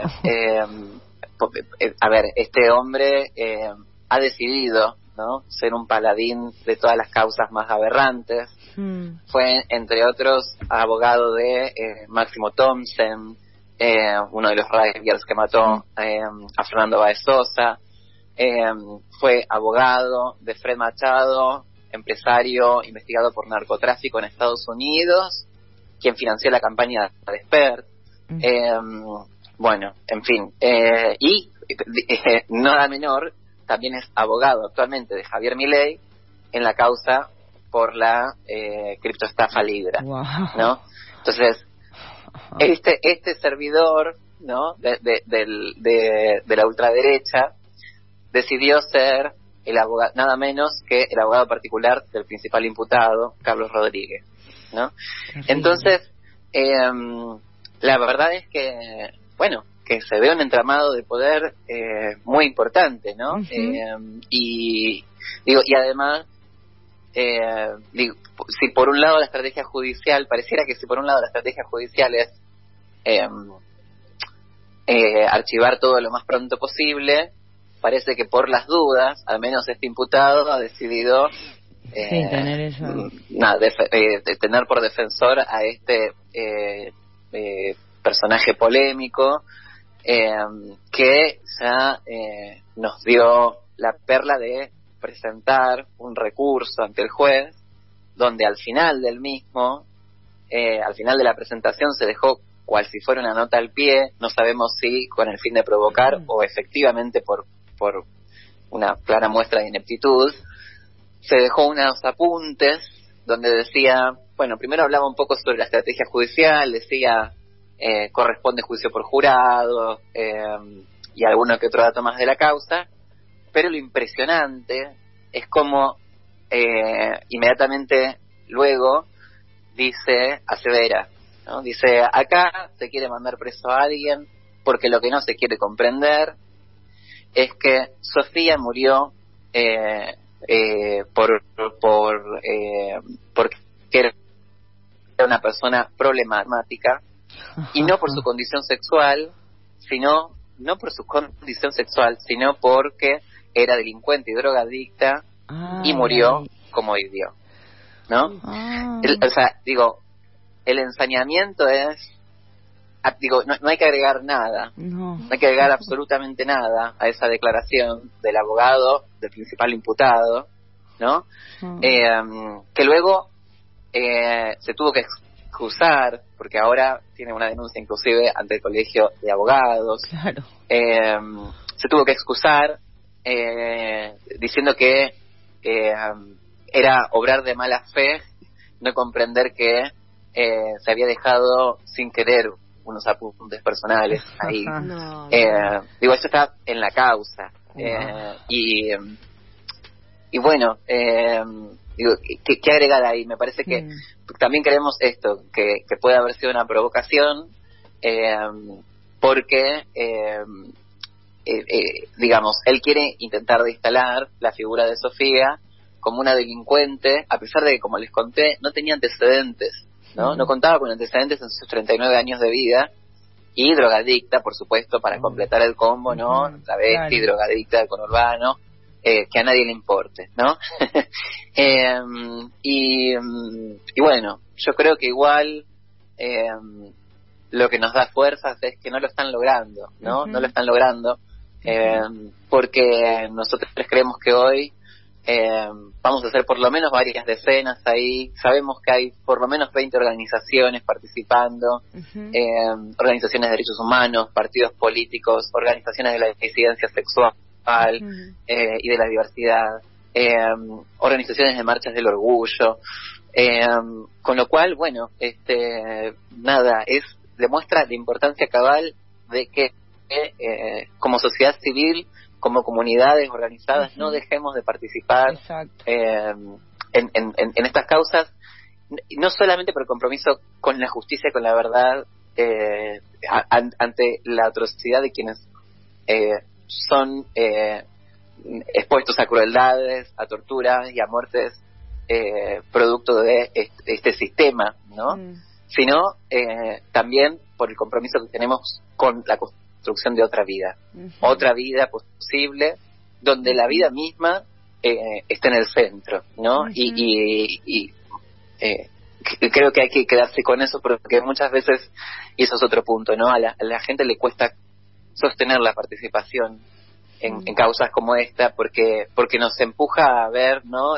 este hombre ha decidido, ¿no?, ser un paladín de todas las causas más aberrantes. Fue, entre otros, abogado de Máximo Thomsen, uno de los riders que mató a Fernando Báez Sosa. Fue abogado de Fred Machado, empresario investigado por narcotráfico en Estados Unidos, quien financió la campaña de Spert. Bueno, en fin. Y nada menor, también es abogado actualmente de Javier Milei en la causa por la criptoestafa Libra, ¿no? Entonces, este servidor, ¿no? de la ultraderecha decidió ser el abogado, nada menos que el abogado particular del principal imputado, Carlos Rodríguez, ¿no? Entonces, la verdad es que, bueno, que se ve un entramado de poder muy importante, ¿no? Y además, si por un lado la estrategia judicial, pareciera que si por un lado la estrategia judicial es archivar todo lo más pronto posible, parece que por las dudas, al menos este imputado ha decidido tener por defensor a este personaje polémico que ya nos dio la perla de presentar un recurso ante el juez, donde al final del mismo, al final de la presentación se dejó cual si fuera una nota al pie, no sabemos si con el fin de provocar o efectivamente por una clara muestra de ineptitud, se dejó unos apuntes donde decía, bueno, primero hablaba un poco sobre la estrategia judicial, decía corresponde juicio por jurado y alguno que otro dato más de la causa, pero lo impresionante es como inmediatamente luego asevera, ¿no? Dice, acá se quiere mandar preso a alguien porque lo que no se quiere comprender es que Sofía murió porque era una persona problemática y no por su condición sexual, sino porque era delincuente y drogadicta y murió como vivió, ¿no? El ensañamiento es, no hay que agregar nada, no hay que agregar absolutamente nada a esa declaración del abogado del principal imputado, ¿no? Que luego se tuvo que excusar, porque ahora tiene una denuncia inclusive ante el Colegio de Abogados. Claro. Se tuvo que excusar diciendo que era obrar de mala fe no comprender que se había dejado sin querer unos apuntes personales ahí. Esto está en la causa. Y bueno, ¿qué agregar ahí? Me parece que también creemos esto, que puede haber sido una provocación, porque él quiere intentar de instalar la figura de Sofía como una delincuente, a pesar de que, como les conté, no tenía antecedentes, ¿no? No contaba con antecedentes en sus 39 años de vida, y drogadicta, por supuesto, para completar el combo, ¿no? Travesti, drogadicta del conurbano, que a nadie le importe, ¿no? Y bueno, yo creo que igual lo que nos da fuerzas es que no lo están logrando, ¿no? No lo están logrando, porque nosotros creemos que hoy vamos a hacer por lo menos varias decenas ahí. Sabemos que hay por lo menos 20 organizaciones participando, organizaciones de derechos humanos, partidos políticos, organizaciones de la disidencia sexual y de la diversidad, organizaciones de marchas del orgullo, con lo cual, bueno, demuestra la importancia cabal de que como sociedad civil, como comunidades organizadas, no dejemos de participar en estas causas, no solamente por el compromiso con la justicia y con la verdad ante la atrocidad de quienes son expuestos a crueldades, a torturas y a muertes producto de este sistema, ¿no? Sino también por el compromiso que tenemos con la construcción de otra vida posible, donde la vida misma esté en el centro, ¿no? Y creo que hay que quedarse con eso, porque muchas veces, y eso es otro punto, ¿no? A la gente le cuesta sostener la participación en causas como esta, porque nos empuja a ver, ¿no?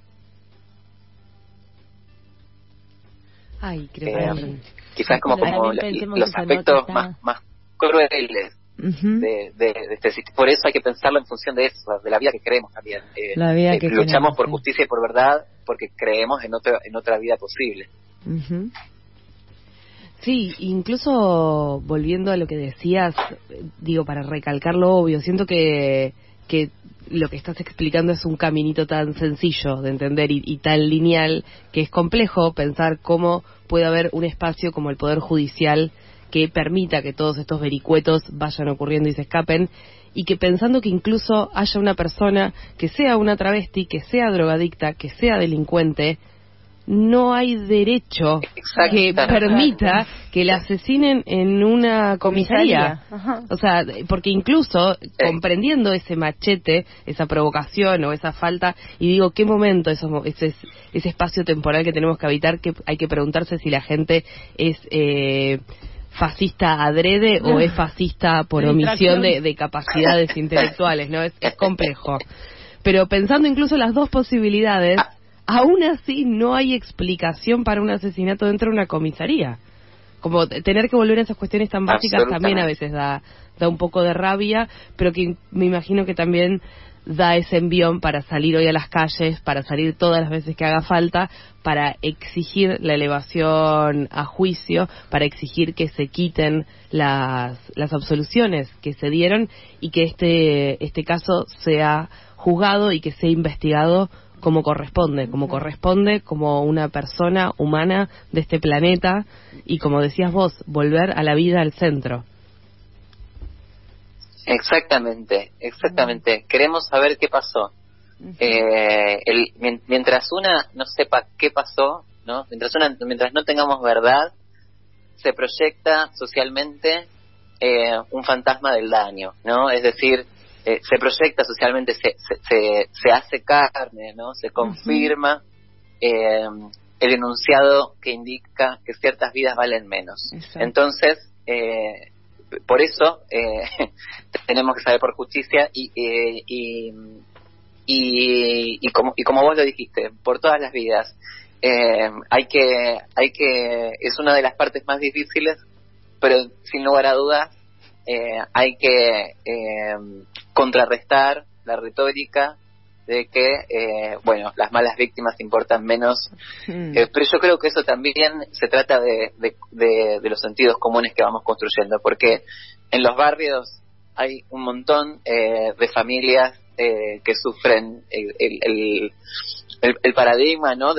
Quizás como los aspectos más crueles de este sistema. Por eso hay que pensarlo en función de eso, de la vida que queremos también. La vida que luchamos queremos, por justicia y por verdad porque creemos en otra vida posible. Sí, incluso volviendo a lo que decías, digo, para recalcar lo obvio, siento que lo que estás explicando es un caminito tan sencillo de entender y tan lineal que es complejo pensar cómo puede haber un espacio como el Poder Judicial que permita que todos estos vericuetos vayan ocurriendo y se escapen, y que pensando que incluso haya una persona que sea una travesti, que sea drogadicta, que sea delincuente, no hay derecho que permita que la asesinen en una comisaría. O sea, porque incluso comprendiendo ese machete, esa provocación o esa falta, y digo, ¿qué momento ese espacio temporal que tenemos que habitar, que hay que preguntarse si la gente es fascista adrede o es fascista por omisión de capacidades intelectuales, ¿no? Es complejo. Pero pensando incluso las dos posibilidades, aún así no hay explicación para un asesinato dentro de una comisaría. Como tener que volver a esas cuestiones tan básicas también a veces da un poco de rabia, pero que me imagino que también da ese envión para salir hoy a las calles, para salir todas las veces que haga falta, para exigir la elevación a juicio, para exigir que se quiten las absoluciones que se dieron y que este caso sea juzgado y que sea investigado como corresponde como una persona humana de este planeta, y como decías vos, volver a la vida al centro. Exactamente. Queremos saber qué pasó. Mientras una no sepa qué pasó, ¿no? Mientras no tengamos verdad, se proyecta socialmente un fantasma del daño, ¿no? Es decir, se proyecta socialmente, se hace carne, ¿no? Se confirma el enunciado que indica que ciertas vidas valen menos. Exacto. Entonces, por eso tenemos que saber por justicia y como vos lo dijiste, por todas las vidas. Hay que es una de las partes más difíciles, pero sin lugar a dudas hay que contrarrestar la retórica de que las malas víctimas importan menos, pero yo creo que eso también se trata de los sentidos comunes que vamos construyendo, porque en los barrios hay un montón de familias que sufren el paradigma, ¿no?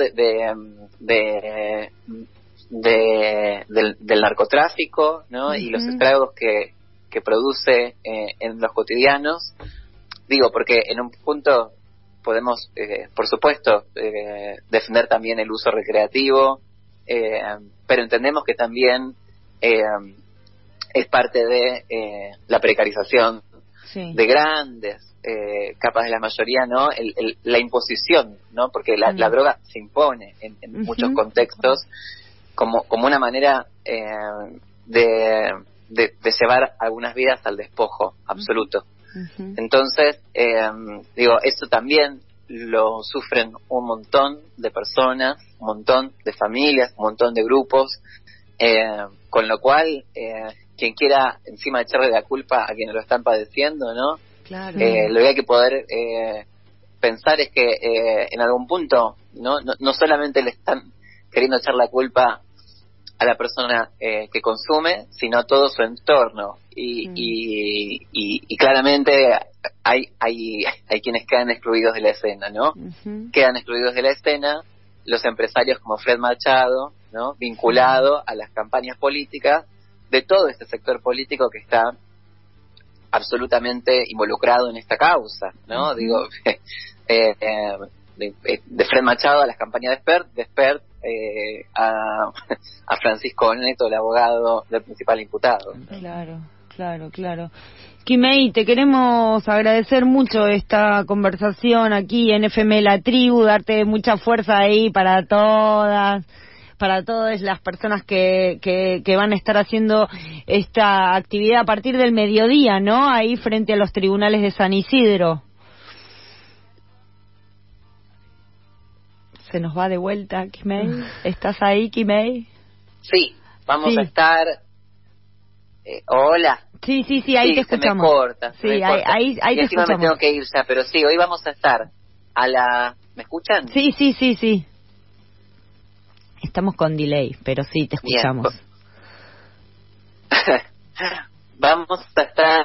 del narcotráfico, ¿no? Y los estragos que produce en los cotidianos. Digo, porque en un punto podemos, por supuesto, defender también el uso recreativo, pero entendemos que también es parte de la precarización de grandes capas de la mayoría, ¿no? La imposición, ¿no? Porque la droga se impone en muchos contextos como una manera de llevar algunas vidas al despojo absoluto. Entonces, eso también lo sufren un montón de personas, un montón de familias, un montón de grupos, con lo cual, quien quiera encima echarle la culpa a quienes lo están padeciendo, ¿no? Claro. Lo que hay que poder pensar es que en algún punto no solamente le están queriendo echar la culpa a la persona que consume, sino a todo su entorno, y claramente hay quienes quedan excluidos de la escena, ¿no? Quedan excluidos de la escena los empresarios como Fred Machado, ¿no? Vinculado a las campañas políticas de todo este sector político que está absolutamente involucrado en esta causa, ¿no? Digo, de Fred Machado a las campañas de Spert, a Francisco Neto, el abogado del principal imputado. Claro. Quimei, te queremos agradecer mucho esta conversación aquí en FM La Tribu, darte mucha fuerza ahí para para todas las personas que van a estar haciendo esta actividad a partir del mediodía, ¿no? Ahí frente a los tribunales de San Isidro. Se nos va de vuelta, Kimei. ¿Estás ahí, Kimei? Sí, vamos a estar... hola. Sí, ahí te escuchamos. Se me corta. Ahí te escuchamos. Me tengo que ir ya, pero sí, hoy vamos a estar a la... ¿Me escuchan? Sí. Estamos con delay, pero sí, te escuchamos. Vamos a estar...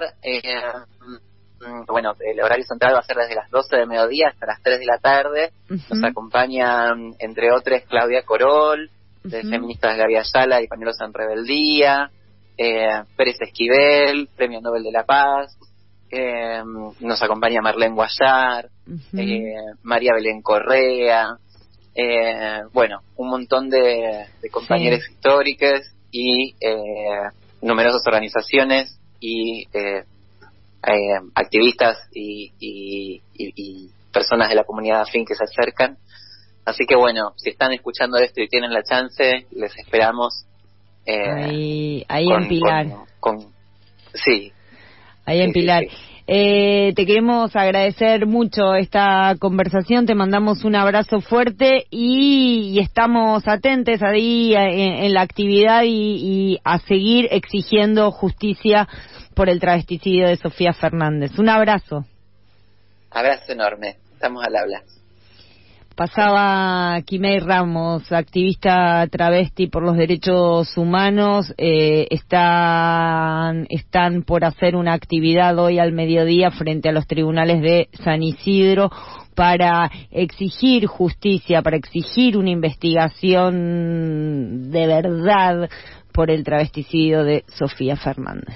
bueno, el horario central va a ser desde las 12 de mediodía hasta las 3 de la tarde. Nos acompañan, entre otros, Claudia Corol, de Feministas Gaby Ayala y Pañuelos en Rebeldía, Pérez Esquivel, Premio Nobel de la Paz, nos acompaña Marlene Guayar, María Belén Correa, bueno, un montón de compañeros históricos y numerosas organizaciones y activistas y personas de la comunidad afín que se acercan. Así que bueno, si están escuchando esto y tienen la chance, les esperamos ahí en Pilar. Sí. Ahí en Pilar. Sí. Te queremos agradecer mucho esta conversación, te mandamos un abrazo fuerte y estamos atentos ahí en la actividad y a seguir exigiendo justicia por el travesticidio de Sofía Fernández. Un abrazo. Abrazo enorme, estamos al habla. Pasaba Kimei Ramos, activista travesti por los derechos humanos. Están por hacer una actividad hoy al mediodía frente a los tribunales de San Isidro para exigir justicia, para exigir una investigación de verdad por el travesticidio de Sofía Fernández.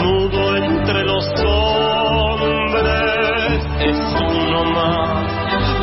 Desnudo entre los hombres es uno más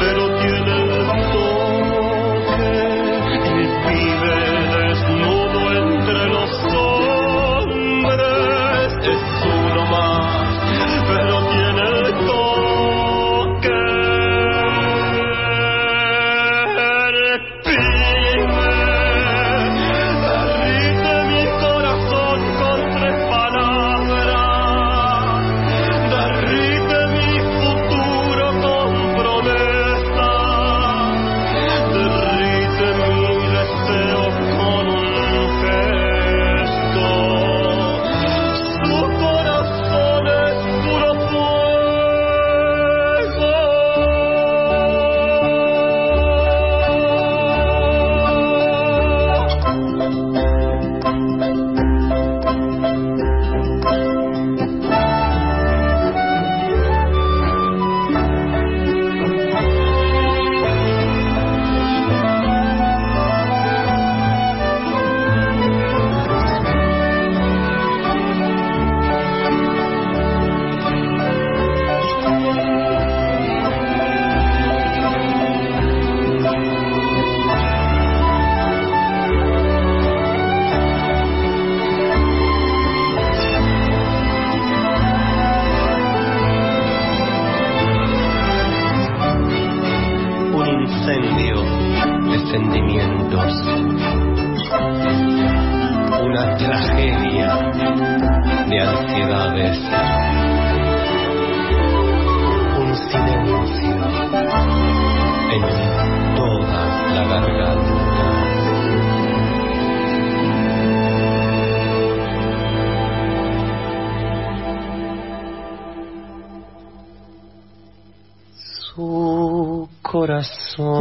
incendio de sentimientos, una tragedia de ansiedades, un silencio en toda la garganta. Su corazón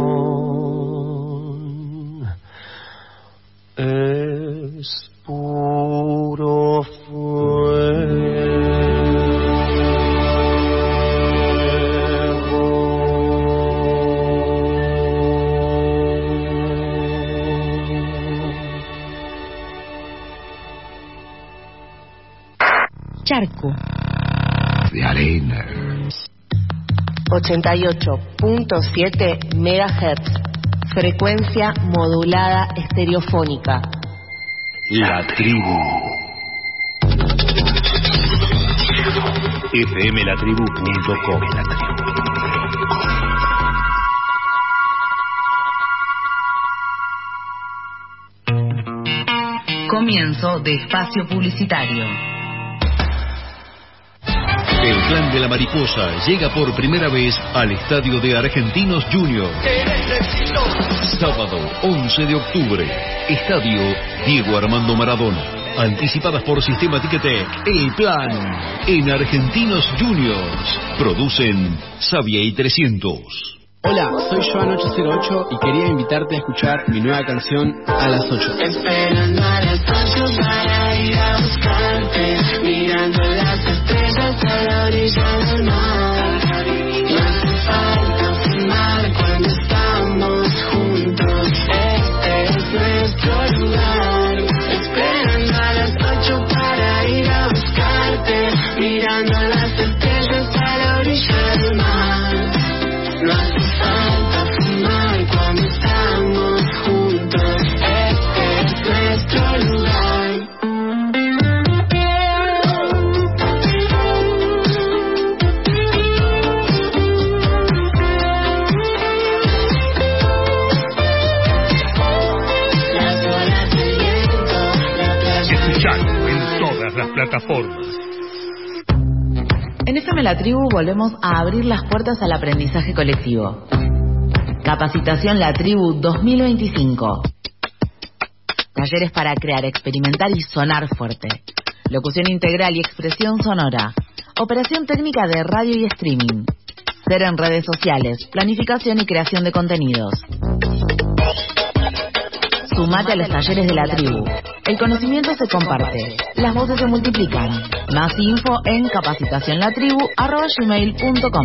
es puro fuego. Charco de arena. 88.7 MHz. Frecuencia modulada estereofónica. La tribu. fmlatribu.com. Comienzo de espacio publicitario. El Clan de la Mariposa llega por primera vez al estadio de Argentinos Juniors. Sábado 11 de octubre, estadio Diego Armando Maradona. Anticipadas por Sistema Ticketek, El Plan, en Argentinos Juniors. Producen Sabia y 300. Hola, soy Joan 808 y quería invitarte a escuchar mi nueva canción A las 8. Esperando a las 8 para ir a buscarte, mirando las estrellas a la orilla del mar. No hace falta firmar cuando estamos juntos, este es nuestro lugar. Esperando a las 8 para ir a buscarte, mirando las estrellas a la orilla del mar. No hace falta fumar cuando estamos juntos, este es nuestro lugar. Las olas del viento, la playa. Escuchalo en todas las plataformas. En FM La Tribu volvemos a abrir las puertas al aprendizaje colectivo. Capacitación La Tribu 2025. Talleres para crear, experimentar y sonar fuerte. Locución integral y expresión sonora. Operación técnica de radio y streaming. Ser en redes sociales. Planificación y creación de contenidos. Sumate a los talleres de La Tribu. El conocimiento se comparte. Las voces se multiplican. Más info en capacitacionlatribu@gmail.com.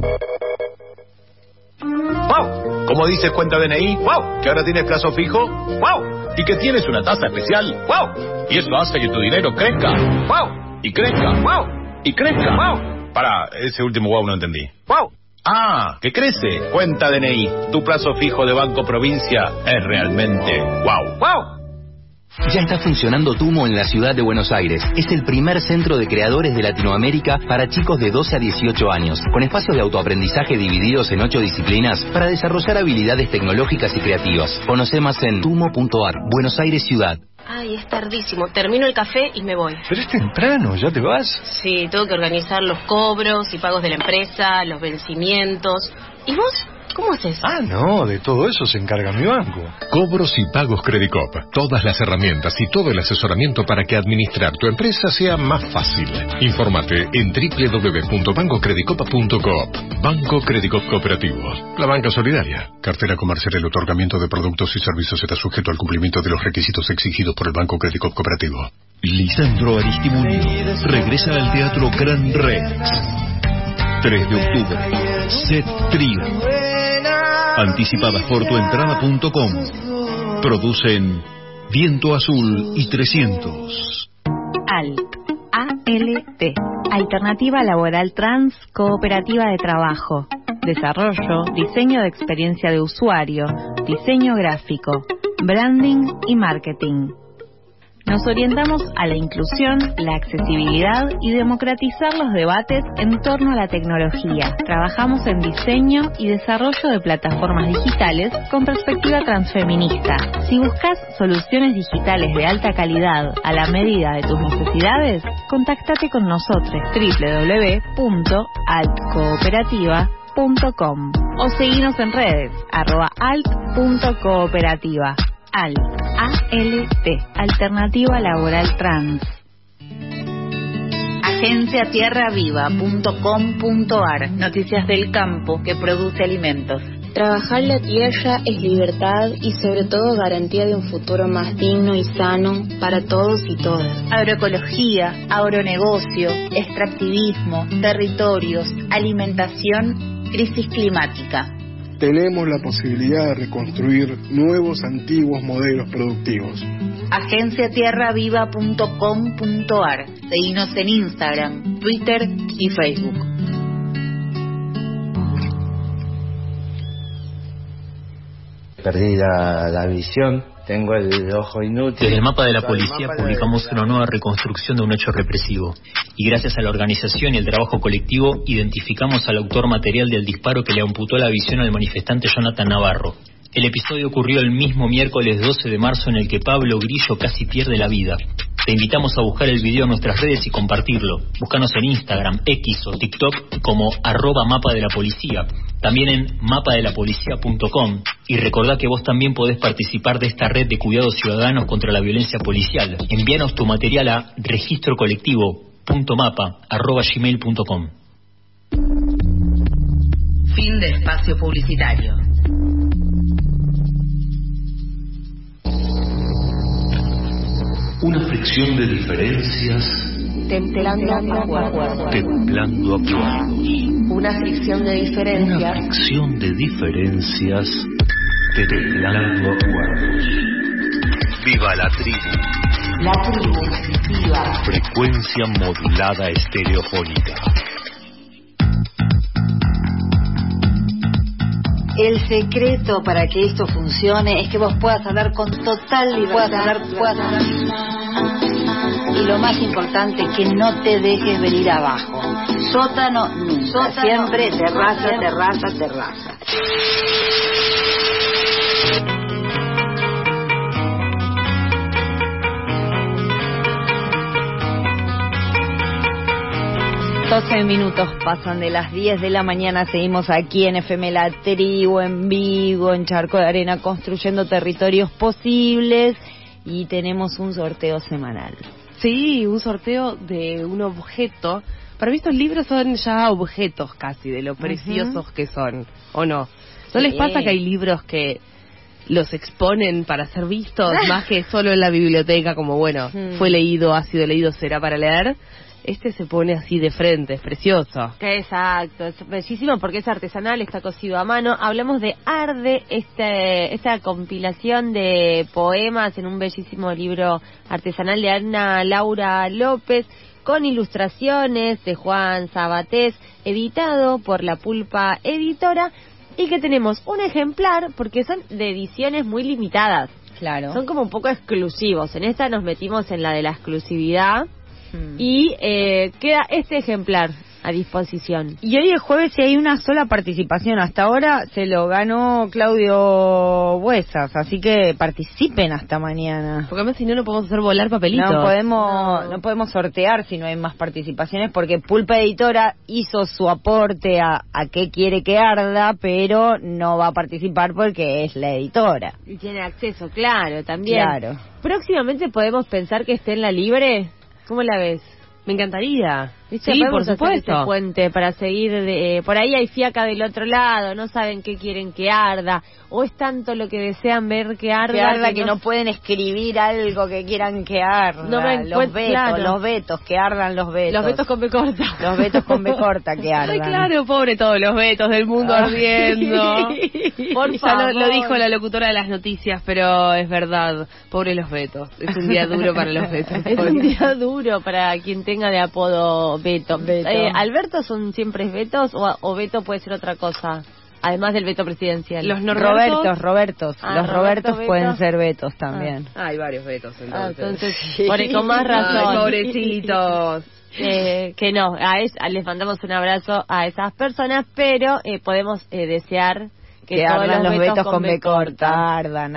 ¡Wow! ¿Cómo dices cuenta DNI? ¡Wow! ¿Que ahora tienes plazo fijo? ¡Wow! ¿Y que tienes una tasa especial? ¡Wow! Y eso hace que tu dinero crezca. ¡Wow! Y crezca. ¡Wow! Y crezca. ¡Wow! Pará, ese último wow no entendí. ¡Wow! Ah, que crece. Cuenta DNI. Tu plazo fijo de Banco Provincia es realmente wow. ¡Wow! Ya está funcionando Tumo en la ciudad de Buenos Aires. Es el primer centro de creadores de Latinoamérica para chicos de 12 a 18 años, con espacios de autoaprendizaje divididos en 8 disciplinas para desarrollar habilidades tecnológicas y creativas. Conoce más en tumo.ar. Buenos Aires Ciudad. Ay, es tardísimo. Termino el café y me voy. Pero es temprano, ¿ya te vas? Sí, tengo que organizar los cobros y pagos de la empresa, los vencimientos. ¿Y vos? ¿Cómo haces? Ah, no, de todo eso se encarga mi banco. Cobros y pagos Credicop. Todas las herramientas y todo el asesoramiento para que administrar tu empresa sea más fácil. Infórmate en www.bancocredicop.coop. Banco Credicop Cooperativo. La banca solidaria. Cartera comercial. El otorgamiento de productos y servicios está sujeto al cumplimiento de los requisitos exigidos por el Banco Credicop Cooperativo. Lisandro Aristimuño regresa al Teatro Gran Rex. 3 de octubre. Set Trío. Anticipadas por tuentrada.com. Producen Viento Azul y 300. ALT. ALT. Alternativa Laboral Trans Cooperativa de Trabajo. Desarrollo, diseño de experiencia de usuario, diseño gráfico, branding y marketing. Nos orientamos a la inclusión, la accesibilidad y democratizar los debates en torno a la tecnología. Trabajamos en diseño y desarrollo de plataformas digitales con perspectiva transfeminista. Si buscas soluciones digitales de alta calidad a la medida de tus necesidades, contactate con nosotros www.altcooperativa.com o seguinos en redes @alt.cooperativa. ALT, A-L-T, Alternativa Laboral Trans. Agenciatierraviva.com.ar, noticias del campo que produce alimentos. Trabajar la tierra es libertad y sobre todo garantía de un futuro más digno y sano para todos y todas. Agroecología, agronegocio, extractivismo, territorios, alimentación, crisis climática. Tenemos la posibilidad de reconstruir nuevos, antiguos modelos productivos. Agenciatierraviva.com.ar. Seguinos en Instagram, Twitter y Facebook. Perdí la visión, tengo el ojo inútil. Desde el mapa de la policía publicamos una nueva reconstrucción de un hecho represivo. Y gracias a la organización y el trabajo colectivo, identificamos al autor material del disparo que le amputó la visión al manifestante Jonathan Navarro. El episodio ocurrió el mismo miércoles 12 de marzo en el que Pablo Grillo casi pierde la vida. Te invitamos a buscar el video en nuestras redes y compartirlo. Búscanos en Instagram, X o TikTok como @mapa de la policía. También en mapadelapolicía.com. Y recordá que vos también podés participar de esta red de cuidados ciudadanos contra la violencia policial. Envíanos tu material a registrocolectivo.mapa@gmail.com. Fin de espacio publicitario. Una fricción de diferencias Templando acuerdos. templando acuerdos. Una fricción de diferencias. Una fricción de diferencias templando acuerdos. Viva la tribu. La tribu viva. Frecuencia modulada estereofónica. El secreto para que esto funcione es que vos puedas hablar con total libertad. Y lo más importante, que no te dejes venir abajo. Sótano, nunca. Siempre terraza. 12 minutos pasan de las 10 de la mañana. Seguimos aquí en FM La Tribu, en Vigo, en Charco de Arena, construyendo territorios posibles. Y tenemos un sorteo semanal. Sí, un sorteo de un objeto. Para mí estos libros son ya objetos casi, de lo preciosos que son, ¿o no? ¿No les pasa que hay libros que los exponen para ser vistos, más que solo en la biblioteca, como bueno, fue leído, ha sido leído, será para leer? Este se pone así de frente, es precioso. Exacto, es bellísimo porque es artesanal, está cosido a mano. Hablamos de Arde, esta compilación de poemas en un bellísimo libro artesanal de Ana Laura López, con ilustraciones de Juan Sabatés, editado por La Pulpa Editora, y que tenemos un ejemplar porque son de ediciones muy limitadas. Claro. Son como un poco exclusivos. En esta nos metimos en la de la exclusividad. Y queda este ejemplar a disposición. Y hoy es jueves y hay una sola participación. Hasta ahora se lo ganó Claudio Buesas, así que participen hasta mañana. Porque además si no podemos hacer volar papelitos. No podemos sortear si no hay más participaciones, porque Pulpa Editora hizo su aporte a qué quiere que arda, pero no va a participar porque es la editora. Y tiene acceso, claro, también. Claro. Próximamente podemos pensar que esté en la libre. ¿Cómo la ves? Me encantaría. ¿Viste? Sí, por supuesto. Este puente para seguir por ahí hay fiaca del otro lado, no saben qué quieren que arda, o es tanto lo que desean ver que arda que no pueden escribir algo que quieran que arda. Los vetos, que ardan los vetos. Los vetos con B corta. Los vetos con B corta que ardan. Ay, claro, pobre todos los vetos del mundo ardiendo. Por favor. Lo dijo la locutora de las noticias, pero es verdad, pobre los vetos. Es un día duro para los vetos. Es un día duro para quien tenga de apodo Beto. ¿Alberto son siempre Betos o Beto puede ser otra cosa? Además del veto presidencial. Los Robertos. Los Robertos veto. Pueden ser vetos también. Hay varios vetos entonces. Entonces, con más razón. Ay, pobrecitos. Que no, les mandamos un abrazo a esas personas, pero podemos desear que todos ardan los vetos con B B corta. Ardan.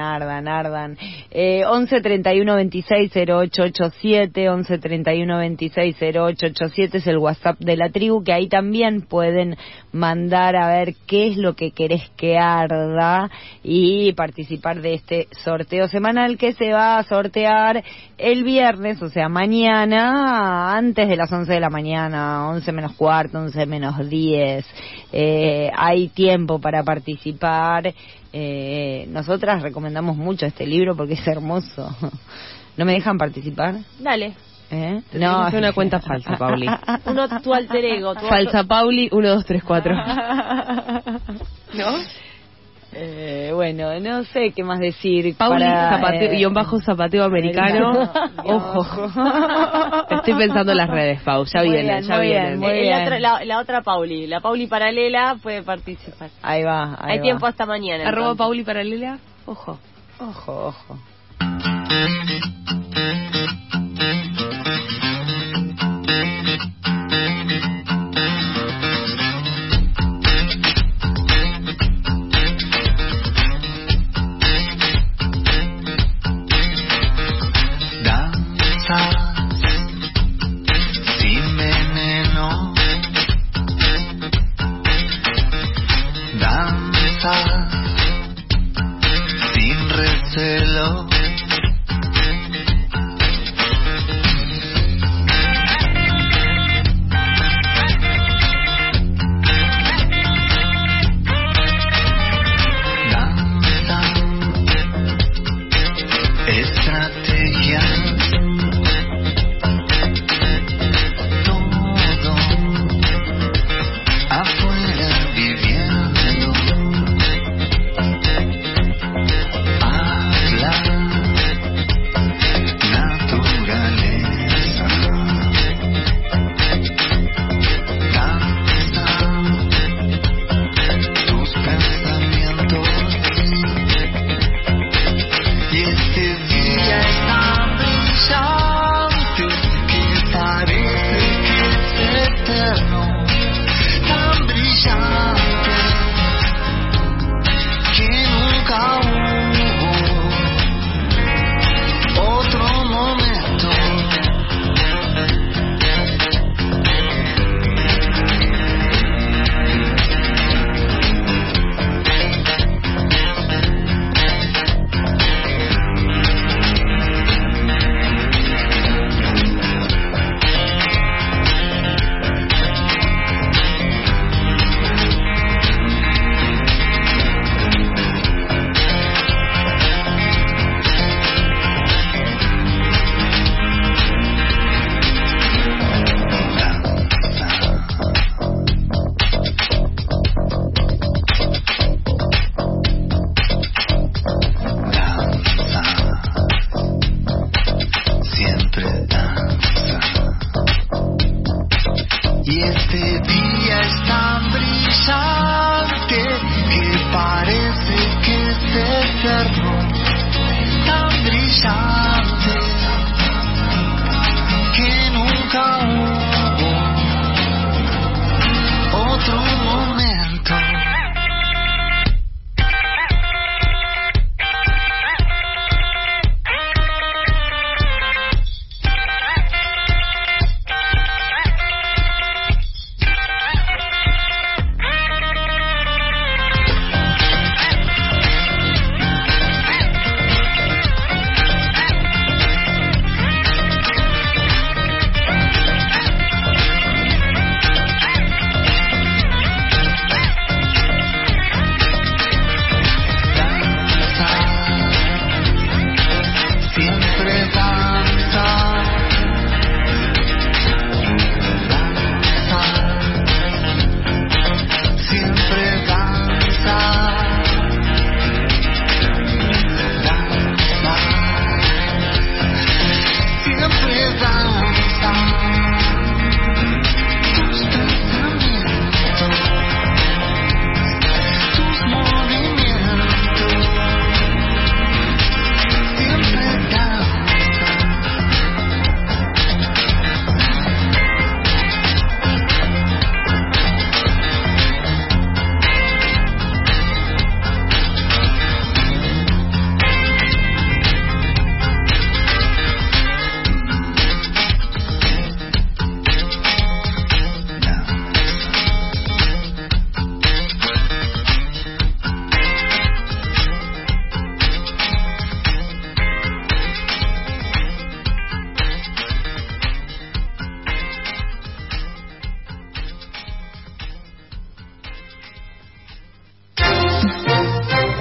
11 31 26 0887, 11 31 26 0887 es el WhatsApp de la tribu, que ahí también pueden mandar a ver qué es lo que querés que arda y participar de este sorteo semanal que se va a sortear el viernes, o sea, mañana, antes de las 11 de la mañana, 11 menos cuarto, 11 menos 10. Hay tiempo para participar. Nosotras recomendamos mucho este libro porque es hermoso. ¿No me dejan participar? Dale. No, es una cuenta falsa, Pauli. Tu alter ego. Falsa Pauli 1234. ¿No? Bueno, no sé qué más decir. Pauli zapateo americano. Ojo. Estoy pensando en las redes, Pau. Ya vienen. La otra Pauli, la Pauli paralela puede participar. Ahí va. Hay tiempo hasta mañana. @ Pauli paralela. Ojo. Sin veneno, danza sin recelo. Danza, estrategia. Afuera viviendo, habla.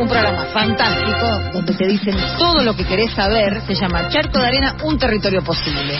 Un programa fantástico donde te dicen todo lo que querés saber. Se llama Charco de Arena, un territorio posible.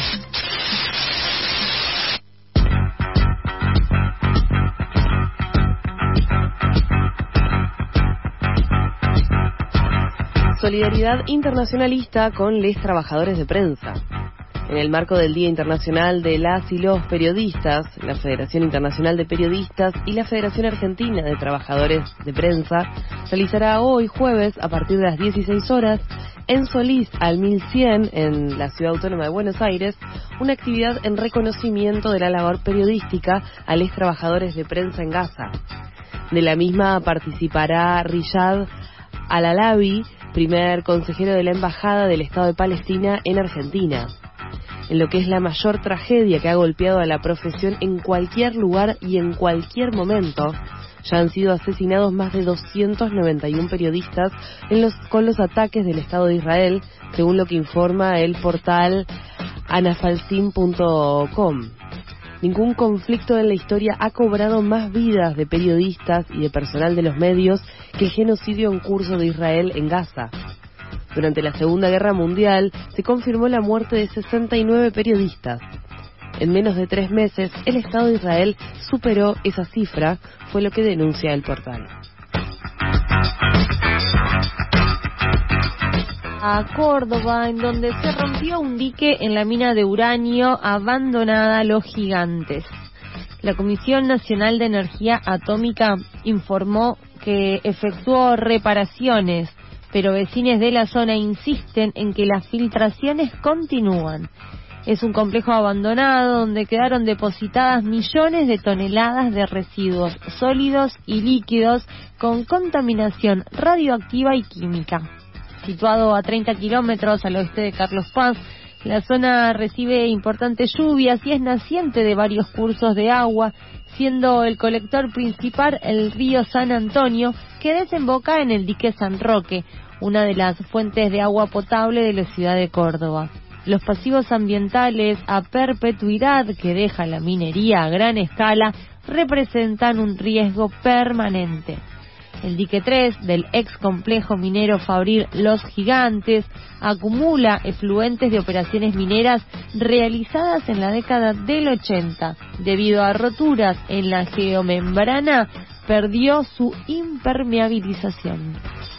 Solidaridad internacionalista con les trabajadores de prensa. En el marco del Día Internacional de las y los Periodistas, la Federación Internacional de Periodistas y la Federación Argentina de Trabajadores de Prensa realizará hoy jueves a partir de las 16 horas en Solís al 1100 en la Ciudad Autónoma de Buenos Aires una actividad en reconocimiento de la labor periodística a los trabajadores de prensa en Gaza. De la misma participará Riyad Al-Alawi, primer consejero de la Embajada del Estado de Palestina en Argentina. En lo que es la mayor tragedia que ha golpeado a la profesión en cualquier lugar y en cualquier momento, ya han sido asesinados más de 291 periodistas con los ataques del Estado de Israel, según lo que informa el portal anafalsim.com. Ningún conflicto en la historia ha cobrado más vidas de periodistas y de personal de los medios que el genocidio en curso de Israel en Gaza. Durante la Segunda Guerra Mundial se confirmó la muerte de 69 periodistas. En menos de 3 meses, el Estado de Israel superó esa cifra, fue lo que denuncia el portal. A Córdoba, en donde se rompió un dique en la mina de uranio abandonada a Los Gigantes. La Comisión Nacional de Energía Atómica informó que efectuó reparaciones, pero vecinos de la zona insisten en que las filtraciones continúan. Es un complejo abandonado donde quedaron depositadas millones de toneladas de residuos sólidos y líquidos con contaminación radioactiva y química. Situado a 30 kilómetros al oeste de Carlos Paz, la zona recibe importantes lluvias y es naciente de varios cursos de agua, siendo el colector principal el río San Antonio, que desemboca en el dique San Roque, una de las fuentes de agua potable de la ciudad de Córdoba. Los pasivos ambientales a perpetuidad que deja la minería a gran escala representan un riesgo permanente. El dique 3 del ex complejo minero Fabril Los Gigantes acumula efluentes de operaciones mineras realizadas en la década del 80. Debido a roturas en la geomembrana, perdió su impermeabilización.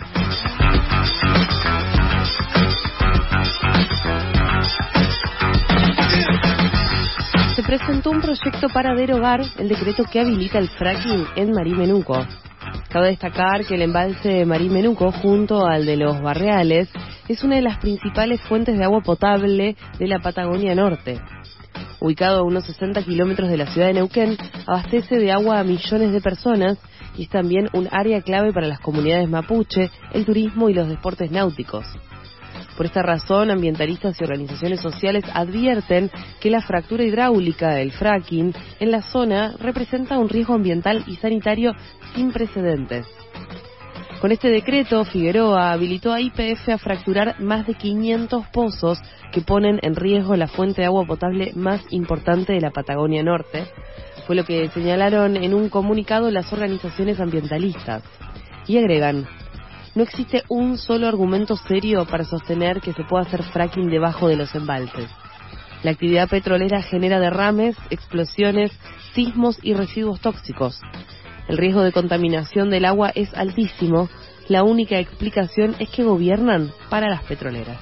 Se presentó un proyecto para derogar el decreto que habilita el fracking en Marí Menuco. Cabe destacar que el embalse de Marí Menuco, junto al de Los Barreales, es una de las principales fuentes de agua potable de la Patagonia Norte. Ubicado a unos 60 kilómetros de la ciudad de Neuquén, abastece de agua a millones de personas y es también un área clave para las comunidades mapuche, el turismo y los deportes náuticos. Por esta razón, ambientalistas y organizaciones sociales advierten que la fractura hidráulica del fracking en la zona representa un riesgo ambiental y sanitario sin precedentes. Con este decreto, Figueroa habilitó a YPF a fracturar más de 500 pozos que ponen en riesgo la fuente de agua potable más importante de la Patagonia Norte. Fue lo que señalaron en un comunicado las organizaciones ambientalistas. Y agregan: no existe un solo argumento serio para sostener que se pueda hacer fracking debajo de los embalses. La actividad petrolera genera derrames, explosiones, sismos y residuos tóxicos. El riesgo de contaminación del agua es altísimo. La única explicación es que gobiernan para las petroleras.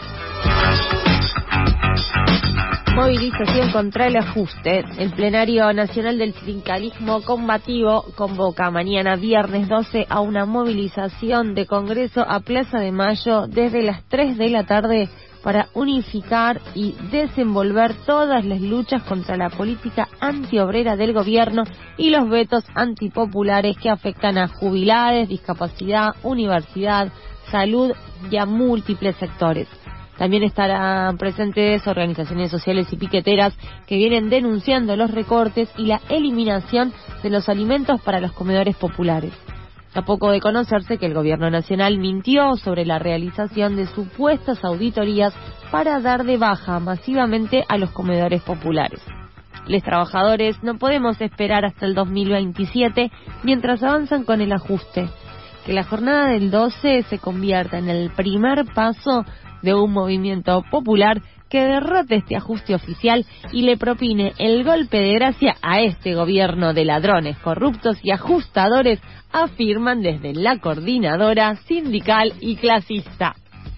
Movilización contra el ajuste. El Plenario Nacional del Sindicalismo Combativo convoca mañana viernes 12 a una movilización de Congreso a Plaza de Mayo desde las 3 de la tarde para unificar y desenvolver todas las luchas contra la política antiobrera del gobierno y los vetos antipopulares que afectan a jubilados, discapacidad, universidad, salud y a múltiples sectores. También estarán presentes organizaciones sociales y piqueteras que vienen denunciando los recortes y la eliminación de los alimentos para los comedores populares. A poco de conocerse que el gobierno nacional mintió sobre la realización de supuestas auditorías para dar de baja masivamente a los comedores populares. Los trabajadores no podemos esperar hasta el 2027 mientras avanzan con el ajuste. que la jornada del 12 se convierta en el primer paso de un movimiento popular que derrote este ajuste oficial y le propine el golpe de gracia a este gobierno de ladrones, corruptos y ajustadores, afirman desde la coordinadora sindical y clasista.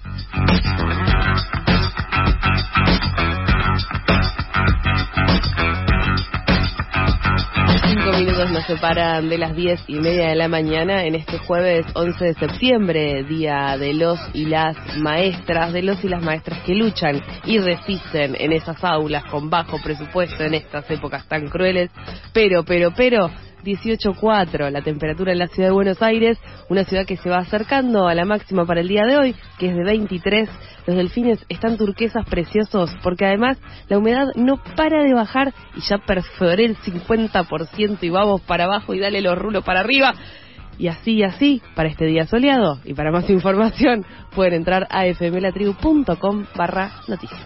5 minutos nos separan de las 10:30 de la mañana en este jueves 11 de septiembre, día de los y las maestras, de los y las maestras que luchan y resisten en esas aulas con bajo presupuesto en estas épocas tan crueles, pero 18.4 la temperatura en la ciudad de Buenos Aires, una ciudad que se va acercando a la máxima para el día de hoy, que es de 23. Los delfines están turquesas preciosos, porque además la humedad no para de bajar y ya perforé el 50% y vamos para abajo y dale los rulos para arriba. Y así, para este día soleado. Y para más información pueden entrar a fmlatribu.com/noticias.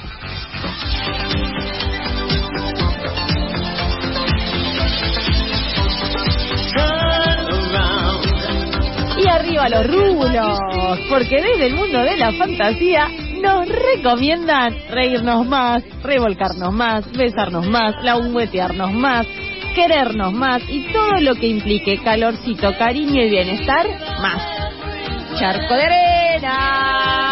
Y arriba los rulos, porque desde el mundo de la fantasía nos recomiendan reírnos más, revolcarnos más, besarnos más, lengüetearnos más, querernos más y todo lo que implique calorcito, cariño y bienestar más. Charco de arena.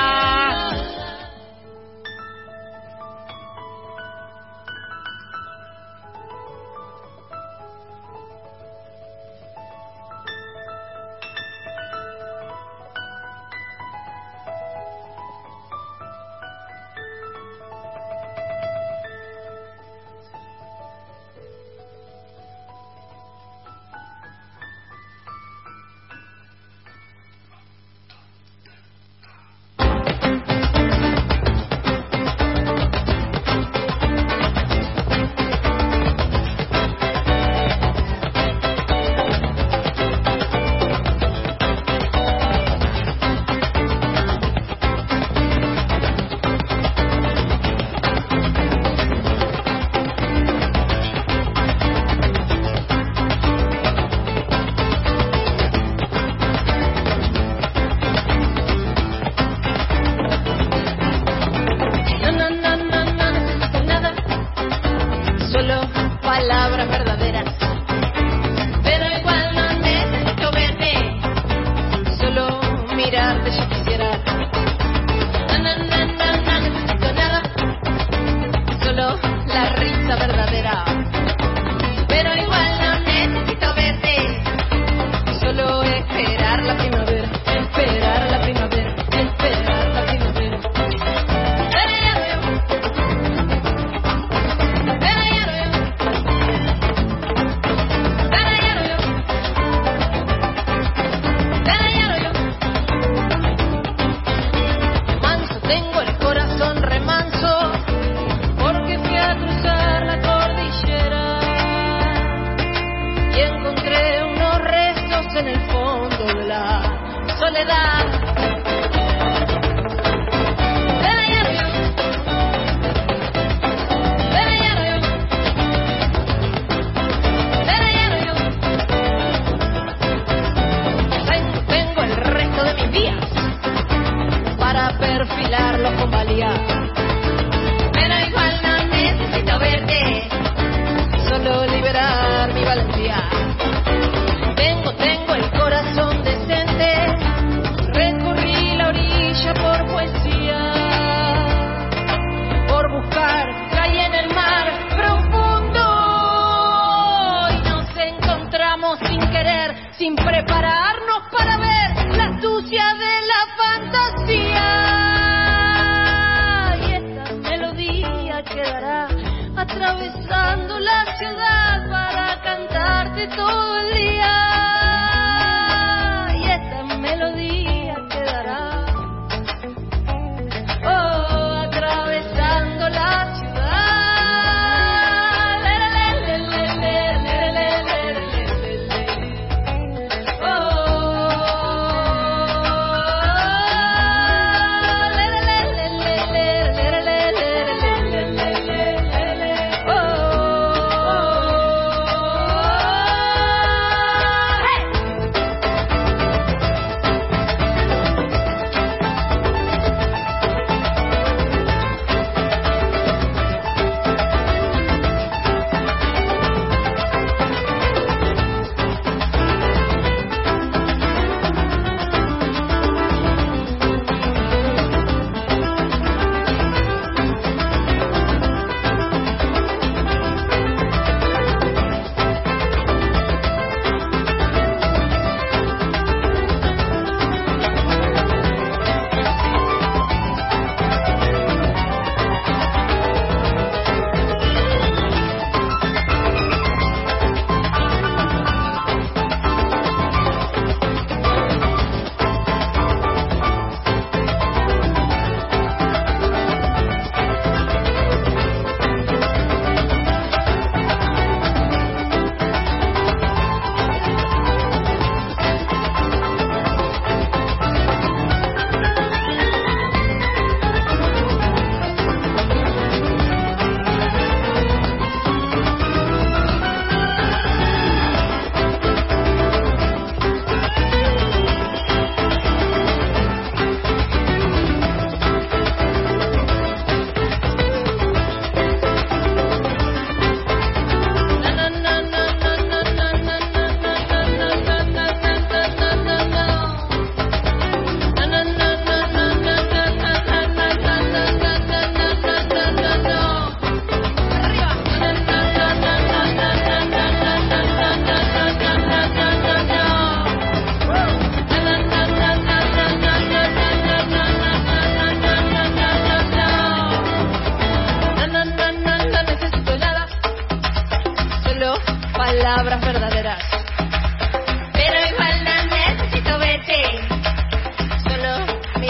Sin prepararnos para ver la astucia de la fantasía.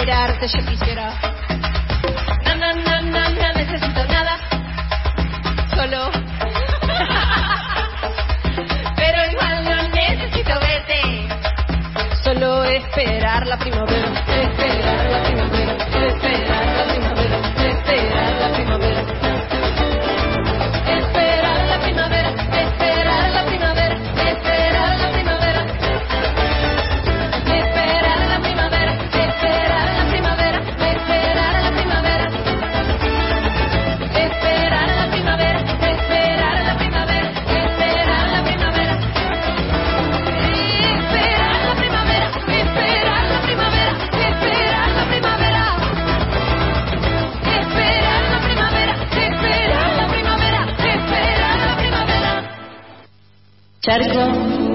esperarte yo quisiera. No necesito nada, solo. Pero igual no necesito verte. Solo esperar la primavera, esperar la primavera, esperar la primavera, esperar la primavera. Esperar la primavera, esperar la primavera, esperar la primavera. Esperar la primavera, esperar la primavera, esperar la primavera. Esperar la primavera, esperar la primavera, esperar la primavera. Esperar la primavera, esperar la primavera, esperar la primavera. Esperar la primavera, esperar la primavera, esperar la primavera. Charco.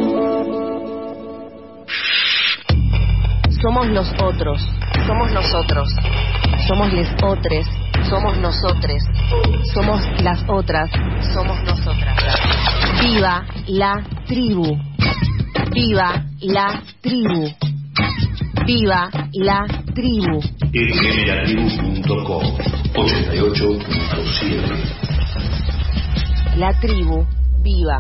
Somos los otros, somos nosotros, somos les otres, somos nosotres, somos las otras, somos nosotras. Viva la tribu, viva la tribu, viva la tribu. fmlatribu.com 88.7. La tribu, viva.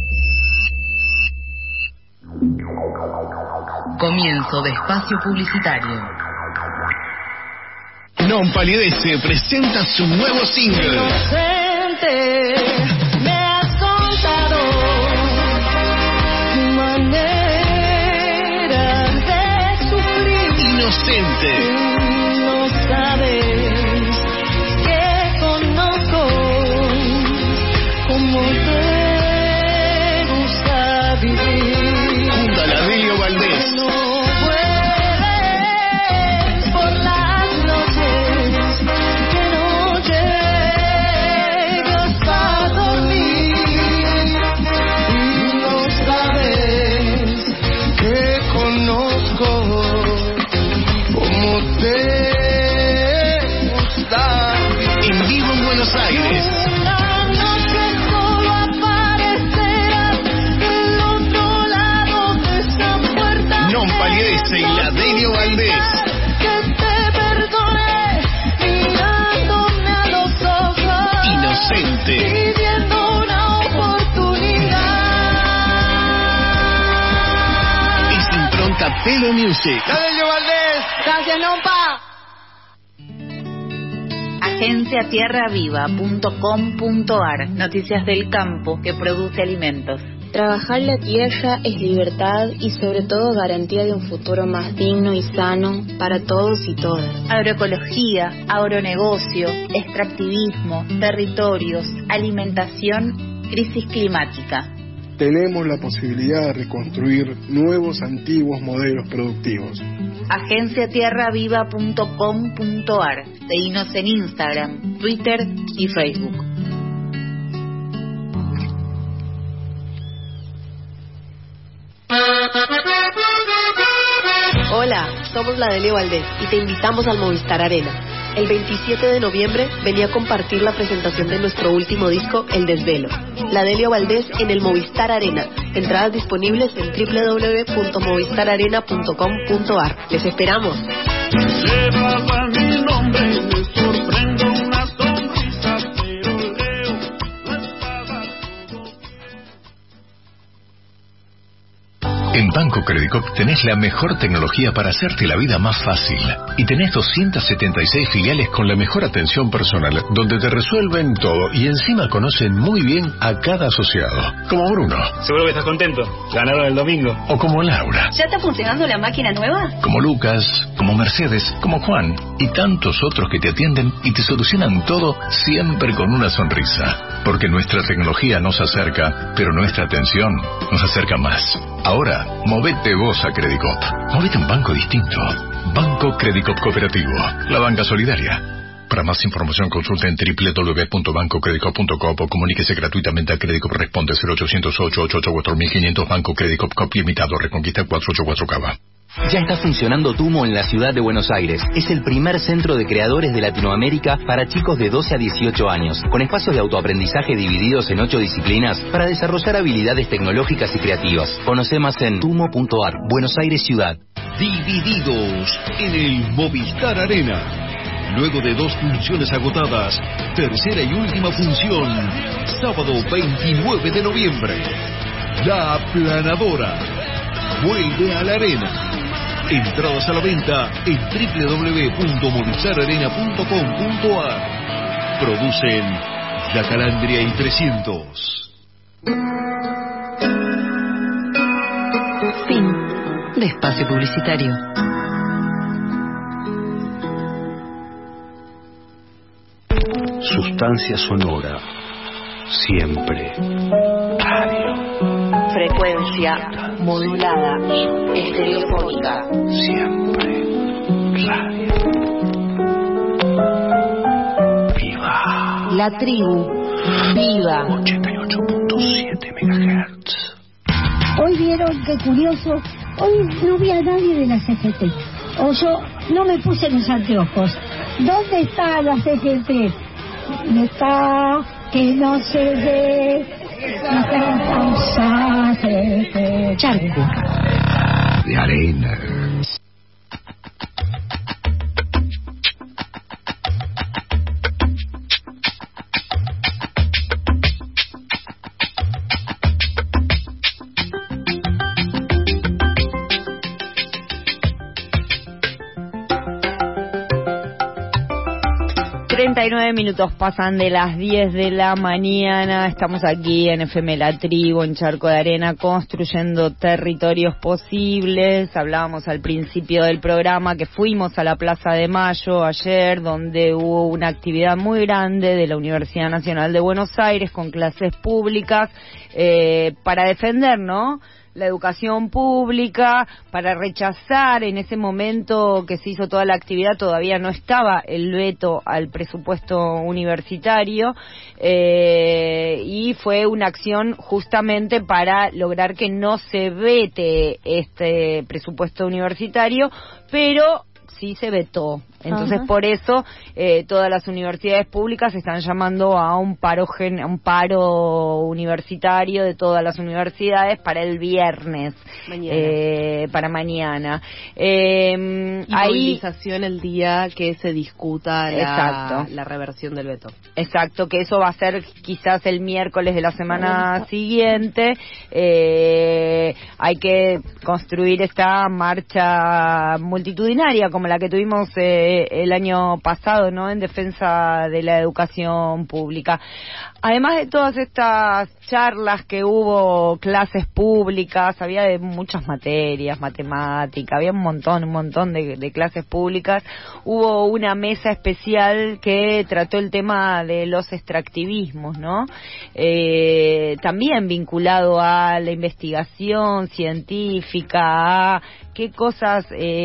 Comienzo de espacio publicitario. Non Palidece presenta su nuevo single. Inocente, me has contado tu manera de sufrir. Inocente. No sabes que conozco cómo te gusta vivir. Junto a la Delio Valdés. No puedes por las noches que no llegas para dormir. Y no sabes que conozco cómo te gusta vivir. En vivo en Buenos Aires. Una noche solo aparecerás del otro lado de esa puerta. Non Palidece y la Delio Valdés. Que te perdone mirándome a los ojos. Inocente. Pidiendo una oportunidad. Es impronta Pelo Music. ¡La Delio Valdés! ¡Gracias, Nompa! Agenciatierraviva.com.ar. Noticias del campo que produce alimentos. Trabajar la tierra es libertad y sobre todo garantía de un futuro más digno y sano para todos y todas. Agroecología, agronegocio, extractivismo, territorios, alimentación, crisis climática. Tenemos la posibilidad de reconstruir nuevos antiguos modelos productivos. Agenciatierraviva.com.ar. Seguinos en Instagram, Twitter y Facebook. Hola, somos la Delio Valdés y te invitamos al Movistar Arena. El 27 de noviembre venía a compartir la presentación de nuestro último disco, El Desvelo. La Delio Valdés en el Movistar Arena. Entradas disponibles en www.movistararena.com.ar. ¡Les esperamos! Llevaba mi nombre y me sorprendo una sonrisa, pero Leo no estaba todo. En Banco Credicop tenés la mejor tecnología para hacerte la vida más fácil. Y tenés 276 filiales con la mejor atención personal, donde te resuelven todo y encima conocen muy bien a cada asociado. Como Bruno. Seguro que estás contento. Ganaron el domingo. O como Laura. ¿Ya está funcionando la máquina nueva? Como Lucas, como Mercedes, como Juan y tantos otros que te atienden y te solucionan todo siempre con una sonrisa. Porque nuestra tecnología nos acerca, pero nuestra atención nos acerca más. Ahora, movete vos a Credicop. Movete a un banco distinto. Banco Credicop Cooperativo. La banca solidaria. Para más información consulte en www.bancocredicop.com o comuníquese gratuitamente a Credicop. Responde 0800-888-4500 Banco Credicop Cop Limitado. Reconquista 484 Cava. Ya está funcionando Tumo en la ciudad de Buenos Aires. Es el primer centro de creadores de Latinoamérica para chicos de 12 a 18 años, con espacios de autoaprendizaje divididos en 8 disciplinas para desarrollar habilidades tecnológicas y creativas. Conoce más en tumo.ar. Buenos Aires Ciudad. Divididos en el Movistar Arena. Luego de 2 funciones agotadas, tercera y última función, sábado 29 de noviembre. La Aplanadora vuelve a la arena. Entradas a la venta en www.movistararena.com.ar. Producen La Calandria y 300. Fin de espacio publicitario. Sustancia sonora. Siempre. Radio. Frecuencia modulada, estereofónica. Siempre. Radio. Viva. La tribu. Viva. 88.7 MHz. Hoy vieron, qué curioso, hoy no vi a nadie de la CGT. O yo no me puse los anteojos. ¿Dónde está la CGT? Está que no se ve, Charco de arena. Minutos pasan de las 10 de la mañana. Estamos aquí en FM La Tribu, en Charco de Arena, construyendo territorios posibles. Hablábamos al principio del programa que fuimos a la Plaza de Mayo ayer, donde hubo una actividad muy grande de la Universidad Nacional de Buenos Aires con clases públicas para defender, ¿no?, la educación pública, para rechazar. En ese momento que se hizo toda la actividad todavía no estaba el veto al presupuesto universitario, y fue una acción justamente para lograr que no se vete este presupuesto universitario, pero sí se vetó. Entonces, ajá, por eso todas las universidades públicas están llamando a un paro universitario de todas las universidades para el viernes, para mañana. Y movilización el día que se discuta la reversión del veto. Exacto, que eso va a ser quizás el miércoles de la semana siguiente. Hay que construir esta marcha multitudinaria como la que tuvimos el año pasado, ¿no?, en defensa de la educación pública. Además de todas estas charlas que hubo, clases públicas, había de muchas materias, matemática, había un montón de clases públicas. Hubo una mesa especial que trató el tema de los extractivismos, ¿no? También vinculado a la investigación científica, a qué cosas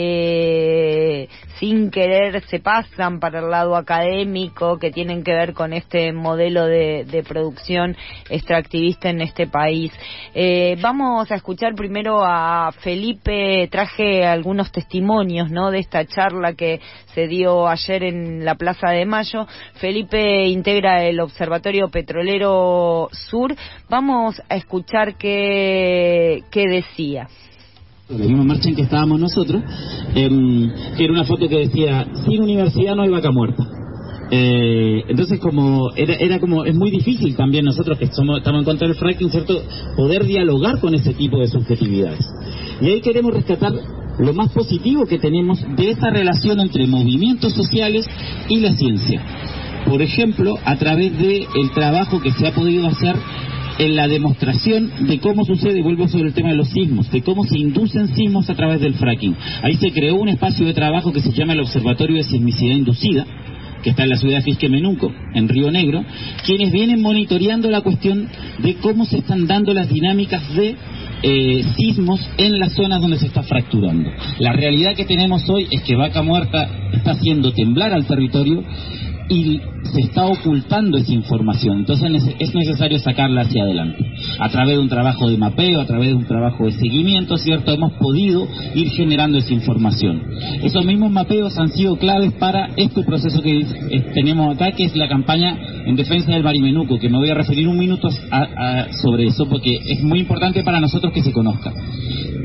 sin querer se pasan para el lado académico que tienen que ver con este modelo de producción extractivista en este país. Vamos a escuchar primero a Felipe. Traje algunos testimonios, ¿no?, de esta charla que se dio ayer en la Plaza de Mayo. Felipe integra el Observatorio Petrolero Sur. Vamos a escuchar qué decía. La misma marcha en que estábamos nosotros, que era una foto que decía: sin universidad no hay vaca muerta. Entonces, como era como, es muy difícil también nosotros que estamos en contra del fracking, ¿cierto?, poder dialogar con ese tipo de subjetividades. Y ahí queremos rescatar lo más positivo que tenemos de esta relación entre movimientos sociales y la ciencia. Por ejemplo, a través de el trabajo que se ha podido hacer en la demostración de cómo sucede, vuelvo sobre el tema de los sismos, de cómo se inducen sismos a través del fracking. Ahí se creó un espacio de trabajo que se llama el Observatorio de Sismicidad Inducida, que está en la ciudad de Fisquemenuco, en Río Negro, quienes vienen monitoreando la cuestión de cómo se están dando las dinámicas de sismos en las zonas donde se está fracturando. La realidad que tenemos hoy es que Vaca Muerta está haciendo temblar al territorio y se está ocultando esa información. Entonces es necesario sacarla hacia adelante. A través de un trabajo de mapeo, a través de un trabajo de seguimiento, ¿cierto?, hemos podido ir generando esa información. Esos mismos mapeos han sido claves para este proceso que tenemos acá, que es la campaña en defensa del Barimenuco, que me voy a referir un minuto sobre eso, porque es muy importante para nosotros que se conozca.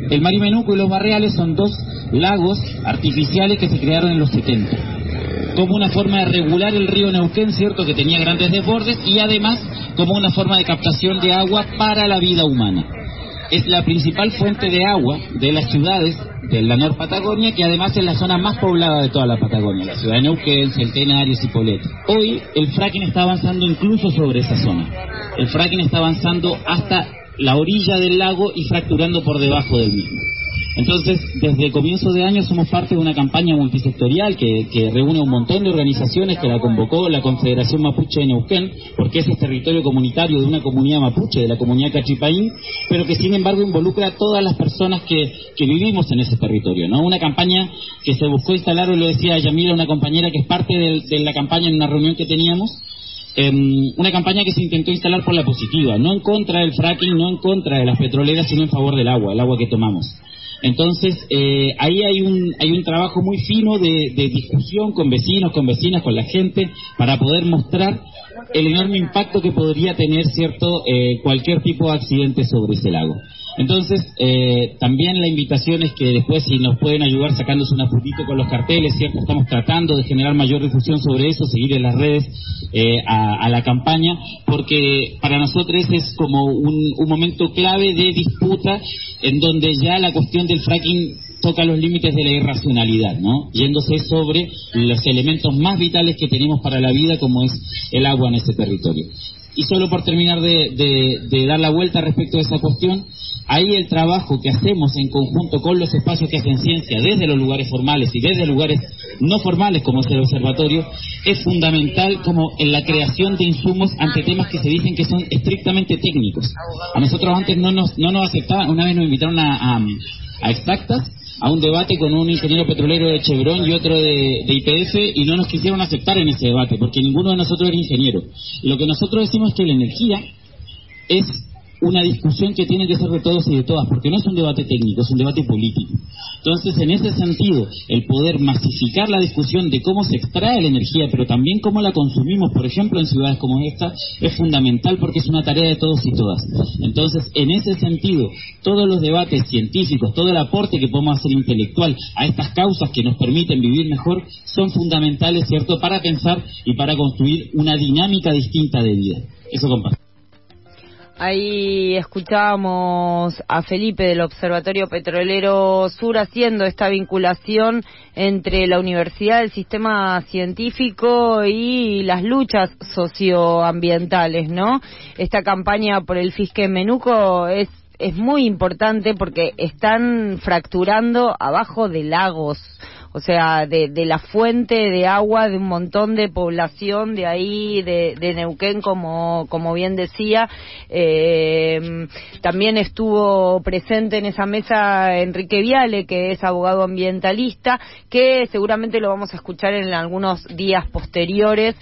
El Marimenuco y los Barreales son dos lagos artificiales que se crearon en los 70, como una forma de regular el río Neuquén, cierto, que tenía grandes desbordes, y además como una forma de captación de agua para la vida humana. Es la principal fuente de agua de las ciudades de la Nor Patagonia, que además es la zona más poblada de toda la Patagonia, la ciudad de Neuquén, Centenario, Cipolletti. Hoy el fracking está avanzando incluso sobre esa zona. El fracking está avanzando hasta la orilla del lago y fracturando por debajo del mismo. Entonces, desde comienzo de año somos parte de una campaña multisectorial que reúne un montón de organizaciones, que la convocó la Confederación Mapuche de Neuquén, porque ese es territorio comunitario de una comunidad mapuche, de la comunidad Cachipaín, pero que sin embargo involucra a todas las personas que vivimos en ese territorio, ¿no? Una campaña que se buscó instalar, lo decía Yamila, una compañera que es parte de la campaña en una reunión que teníamos, una campaña que se intentó instalar por la positiva, no en contra del fracking, no en contra de las petroleras, sino en favor del agua, el agua que tomamos. Entonces, ahí hay un trabajo muy fino de discusión con vecinos, con vecinas, con la gente, para poder mostrar el enorme impacto que podría tener, cierto, cualquier tipo de accidente sobre ese lago. Entonces, también la invitación es que después, si nos pueden ayudar sacándose una fotito con los carteles, cierto, estamos tratando de generar mayor difusión sobre eso, seguir en las redes a la campaña, porque para nosotros es como un momento clave de disputa, en donde ya la cuestión del fracking toca los límites de la irracionalidad, ¿no? Yéndose sobre los elementos más vitales que tenemos para la vida, como es el agua en ese territorio. Y solo por terminar de dar la vuelta respecto a esa cuestión, ahí el trabajo que hacemos en conjunto con los espacios que hacen ciencia, desde los lugares formales y desde lugares no formales, como es el observatorio, es fundamental como en la creación de insumos ante temas que se dicen que son estrictamente técnicos. A nosotros antes no nos aceptaban. Una vez nos invitaron a Exactas, a un debate con un ingeniero petrolero de Chevron y otro de YPF, y no nos quisieron aceptar en ese debate porque ninguno de nosotros era ingeniero. Lo que nosotros decimos es que la energía es una discusión que tiene que ser de todos y de todas, porque no es un debate técnico, es un debate político. Entonces, en ese sentido, el poder masificar la discusión de cómo se extrae la energía, pero también cómo la consumimos, por ejemplo, en ciudades como esta, es fundamental porque es una tarea de todos y todas. Entonces, en ese sentido, todos los debates científicos, todo el aporte que podemos hacer intelectual a estas causas que nos permiten vivir mejor, son fundamentales, ¿cierto?, para pensar y para construir una dinámica distinta de vida. Eso comparto. Ahí escuchábamos a Felipe del Observatorio Petrolero Sur haciendo esta vinculación entre la universidad, el sistema científico y las luchas socioambientales, ¿no? Esta campaña por el Fisque Menuco es muy importante porque están fracturando abajo de lagos, o sea, de la fuente de agua de un montón de población de ahí, de Neuquén, como bien decía. También estuvo presente en esa mesa Enrique Viale, que es abogado ambientalista, que seguramente lo vamos a escuchar en algunos días posteriores,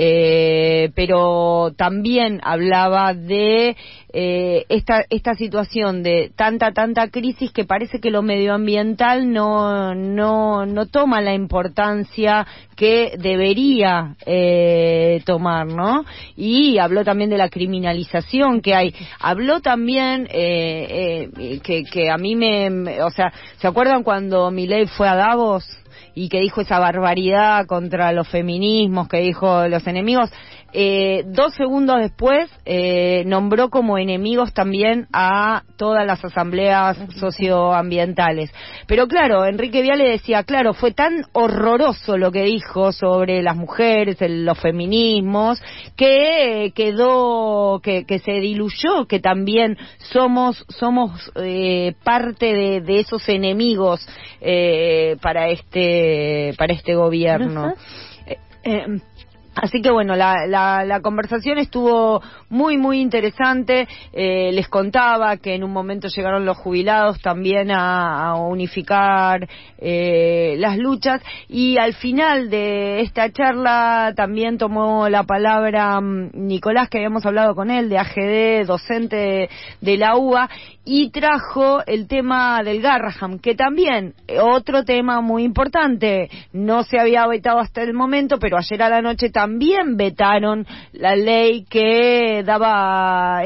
pero también hablaba de esta situación de tanta crisis que parece que lo medioambiental no toma la importancia que debería tomar, ¿no? Y habló también de la criminalización que hay. Habló también que a mí o sea, ¿se acuerdan cuando Milei fue a Davos y que dijo esa barbaridad contra los feminismos, que dijo los enemigos? 2 segundos después nombró como enemigos también a todas las asambleas socioambientales. Pero claro, Enrique Viale decía, claro, fue tan horroroso lo que dijo sobre las mujeres, los feminismos, que quedó, que se diluyó, que también somos parte de esos enemigos para este gobierno. Así que bueno, la conversación estuvo muy interesante. Les contaba que en un momento llegaron los jubilados también a unificar las luchas, y al final de esta charla también tomó la palabra Nicolás, que habíamos hablado con él, de AGD, docente de la UBA, y trajo el tema del Garraham, que también, otro tema muy importante, no se había vetado hasta el momento, pero ayer a la noche también vetaron la ley que daba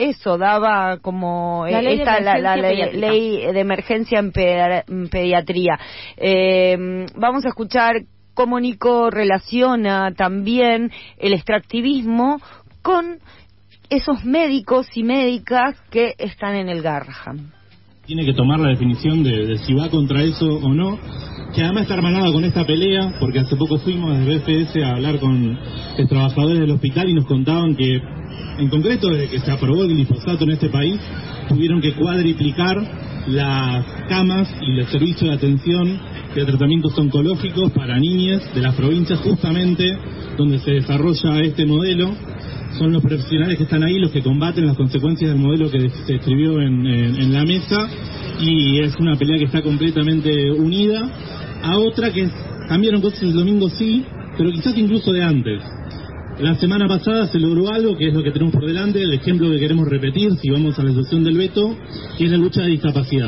como la ley ley de emergencia en pediatría. Vamos a escuchar cómo Nico relaciona también el extractivismo con esos médicos y médicas que están en el Garrahan. Tiene que tomar la definición de si va contra eso o no, que además está hermanada con esta pelea, porque hace poco fuimos desde BFS a hablar con los trabajadores del hospital y nos contaban que, en concreto, desde que se aprobó el glifosato en este país, tuvieron que cuadriplicar las camas y los servicios de atención de tratamientos oncológicos para niñas de las provincias justamente donde se desarrolla este modelo. Son los profesionales que están ahí los que combaten las consecuencias del modelo que se escribió en la mesa, y es una pelea que está completamente unida a otra que cambiaron cosas el domingo, sí, pero quizás incluso de antes. La semana pasada se logró algo que es lo que tenemos por delante, el ejemplo que queremos repetir si vamos a la sesión del veto, que es la lucha de discapacidad.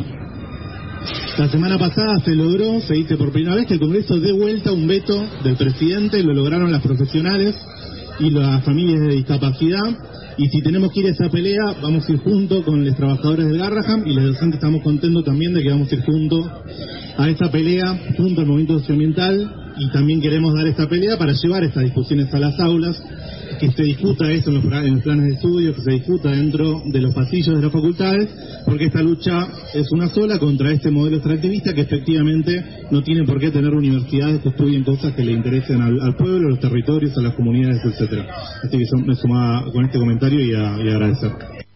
La semana pasada se dice por primera vez que el Congreso dé vuelta un veto del presidente, lo lograron las profesionales y las familias de discapacidad, y si tenemos que ir a esa pelea, vamos a ir juntos con los trabajadores del Garrahan, y los docentes estamos contentos también de que vamos a ir juntos a esta pelea, junto al movimiento socioambiental, y también queremos dar esta pelea para llevar estas discusiones a las aulas, que se discuta esto en los planes de estudio, que se discuta dentro de los pasillos de las facultades, porque esta lucha es una sola contra este modelo extractivista que efectivamente no tiene por qué tener universidades que estudien cosas que le interesen al pueblo, a los territorios, a las comunidades, etcétera. Así que me sumaba con este comentario y agradecer.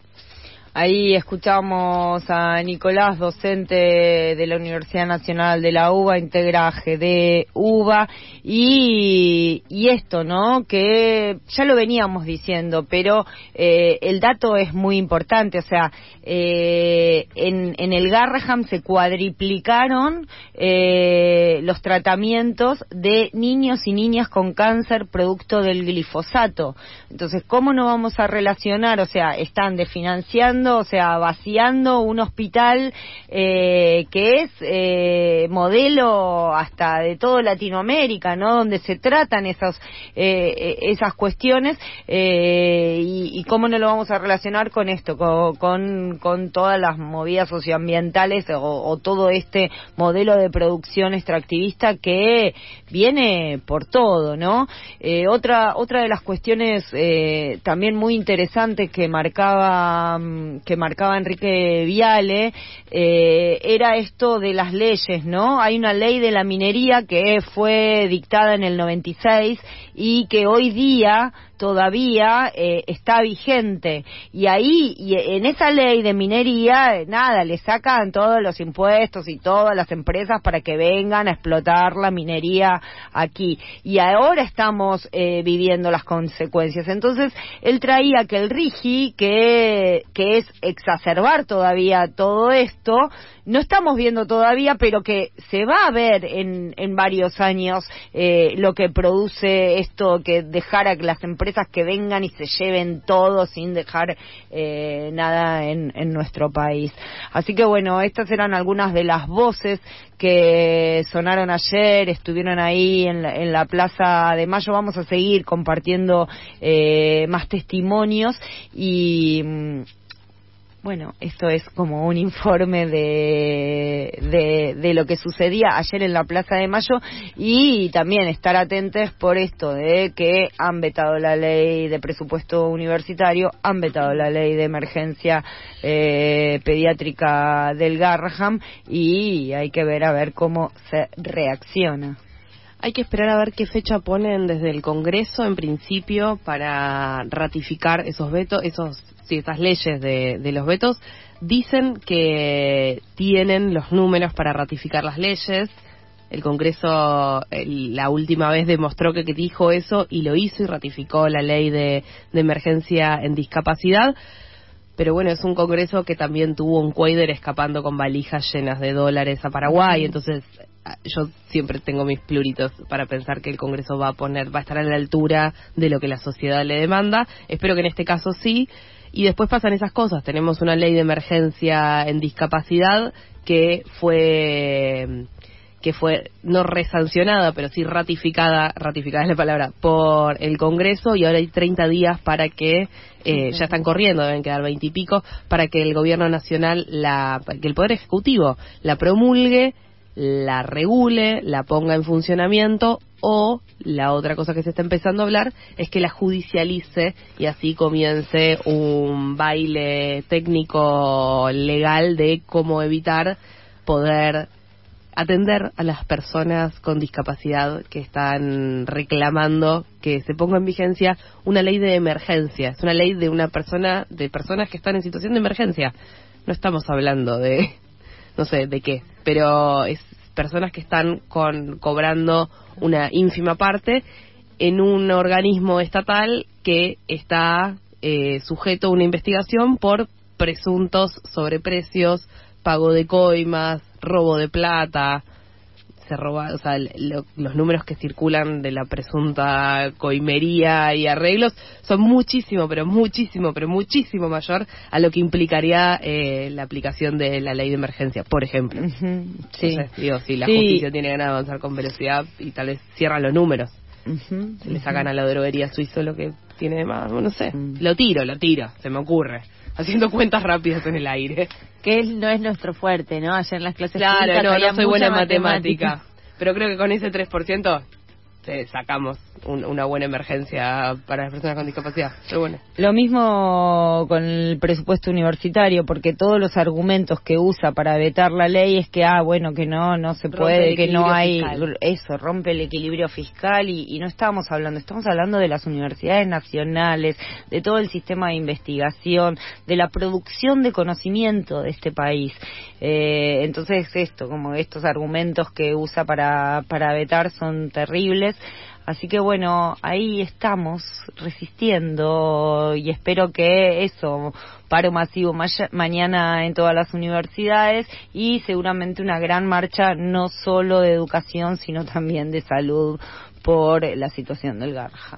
Ahí escuchamos a Nicolás, docente de la Universidad Nacional de la UBA, integra GD UBA, y esto, ¿no? Que ya lo veníamos diciendo, pero el dato es muy importante, o sea, en el Garrahan se cuadriplicaron los tratamientos de niños y niñas con cáncer producto del glifosato. Entonces, ¿cómo no vamos a relacionar? O sea, están desfinanciando, o sea, vaciando un hospital que es modelo hasta de toda Latinoamérica, ¿no? Donde se tratan esas cuestiones, y cómo no lo vamos a relacionar con esto, con todas las movidas socioambientales o todo este modelo de producción extractivista que viene por todo, ¿no? Otra de las cuestiones también muy interesantes que marcaba Enrique Viale era esto de las leyes, ¿no? Hay una ley de la minería que fue dictada en el 96 y que hoy día todavía está vigente, y en esa ley de minería le sacan todos los impuestos y todas las empresas para que vengan a explotar la minería aquí, y ahora estamos viviendo las consecuencias. Entonces él traía que el RIGI, que es exacerbar todavía todo esto, no estamos viendo todavía, pero que se va a ver en varios años lo que produce esto, que dejara que las empresas que vengan y se lleven todo sin dejar nada en nuestro país. Así que bueno, estas eran algunas de las voces que sonaron ayer, estuvieron ahí en la Plaza de Mayo. Vamos a seguir compartiendo más testimonios y bueno, esto es como un informe de lo que sucedía ayer en la Plaza de Mayo, y también estar atentos por esto de que han vetado la ley de presupuesto universitario, han vetado la ley de emergencia pediátrica del Garrahan, y hay que ver a ver cómo se reacciona. Hay que esperar a ver qué fecha ponen desde el Congreso, en principio, para ratificar esos vetos, esas leyes de los vetos. Dicen que tienen los números para ratificar las leyes. El Congreso la última vez demostró que dijo eso y lo hizo y ratificó la ley de emergencia en discapacidad. Pero bueno, es un Congreso que también tuvo un Cuader escapando con valijas llenas de dólares a Paraguay, entonces yo siempre tengo mis pluritos para pensar que el Congreso va a estar a la altura de lo que la sociedad le demanda. Espero que en este caso sí. Y después pasan esas cosas. Tenemos una ley de emergencia en discapacidad que que fue no resancionada, pero sí ratificada es la palabra, por el Congreso, y ahora hay 30 días para que, ya están corriendo, deben quedar 20 y pico, para que el Gobierno Nacional, que el Poder Ejecutivo la promulgue, la regule, la ponga en funcionamiento, o la otra cosa que se está empezando a hablar es que la judicialice y así comience un baile técnico legal de cómo evitar poder atender a las personas con discapacidad que están reclamando que se ponga en vigencia una ley de emergencia. Es una ley de personas que están en situación de emergencia. No estamos hablando de, no sé, de qué, pero es personas que están cobrando una ínfima parte en un organismo estatal que está sujeto a una investigación por presuntos sobreprecios, pago de coimas, robo de plata. Se roba, o sea, los números que circulan de la presunta coimería y arreglos son muchísimo mayor a lo que implicaría la aplicación de la ley de emergencia, por ejemplo. Uh-huh, sí. Entonces, si la justicia tiene ganas de avanzar con velocidad y tal vez cierran los números, se le sacan a la droguería suizo lo que tiene de más, no sé, lo tiro, se me ocurre, haciendo cuentas rápidas en el aire. Que no es nuestro fuerte, ¿no? Ayer en las clases claro, no soy buena en matemática, pero creo que con ese 3% sacamos una buena emergencia para las personas con discapacidad. Pero bueno. Lo mismo con el presupuesto universitario, porque todos los argumentos que usa para vetar la ley es que, que no se puede, que no hay fiscal. Eso, rompe el equilibrio fiscal y no estamos hablando de las universidades nacionales, de todo el sistema de investigación, de la producción de conocimiento de este país. Entonces como estos argumentos que usa para vetar son terribles. Así que bueno, ahí estamos resistiendo y espero que paro masivo mañana en todas las universidades y seguramente una gran marcha no solo de educación sino también de salud por la situación del Garrahan.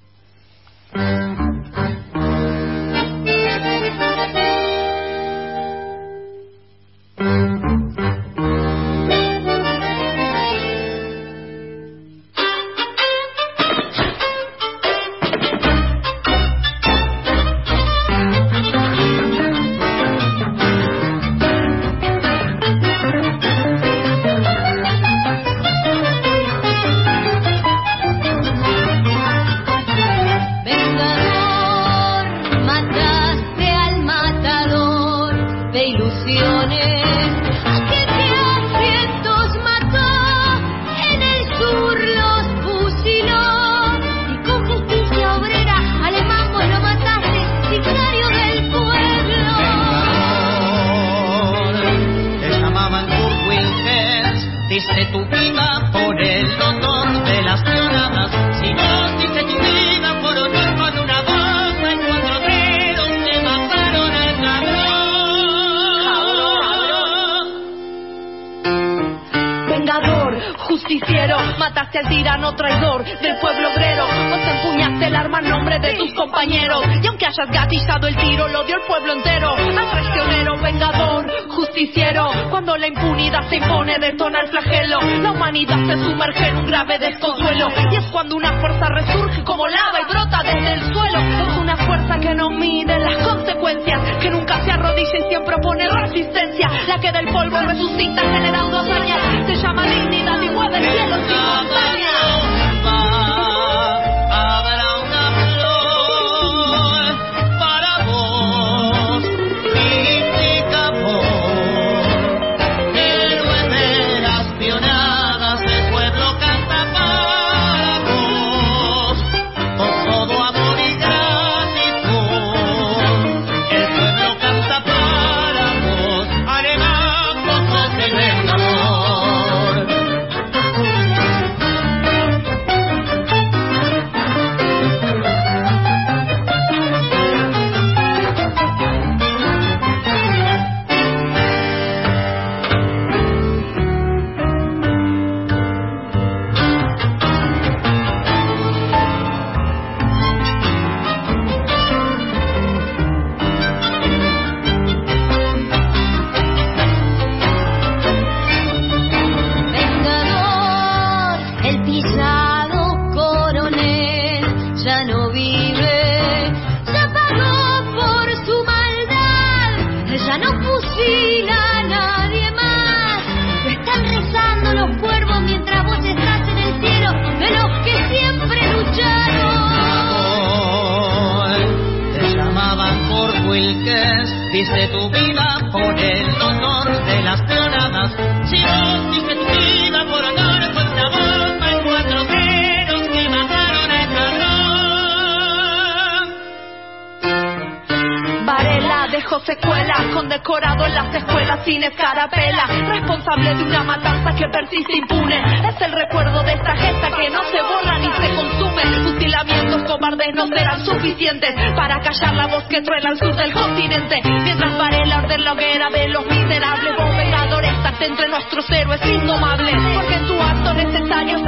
Diste tu vida por el honor de las pionadas. Si no diste tu vida por honor con una bomba en 4 dedos, te mataron al cabrón. Vengador, justiciero, mataste al tirano traidor del pueblo obrero. Vos empuñaste el arma en nombre de tus compañeros. Y aunque hayas gatillado el tiro, lo dio el pueblo entero. Agresionero, vengador, justiciero, cuando la impunidad se impone, detona el flagelo. La humanidad se sumerge en un grave desconsuelo. Y es cuando una fuerza resurge como lava y brota desde el suelo. Es una fuerza que no mide las consecuencias, que nunca se arrodilla y siempre opone resistencia. La que del polvo resucita generando hazañas. Se llama dignidad y mueve el cielo sin montañas. Diste tu vida por el honor de las peonadas. Si vos diste tu vida por honor, pues la bomba en 4 ceros que mataron a Escalón. Varela dejó secuelas, condecorado en las escuelas sin escarapela. Responsable de una matanza que persiste impune. Es el recuerdo de esta gesta que no se borra ni se consume. Fusilamientos cobardes no serán suficientes para callar la voz que truena al sur del continente. Mientras Varela ordena la hoguera de los miserables, vos vengador estás entre nuestros héroes indomables. Porque en tu acto necesario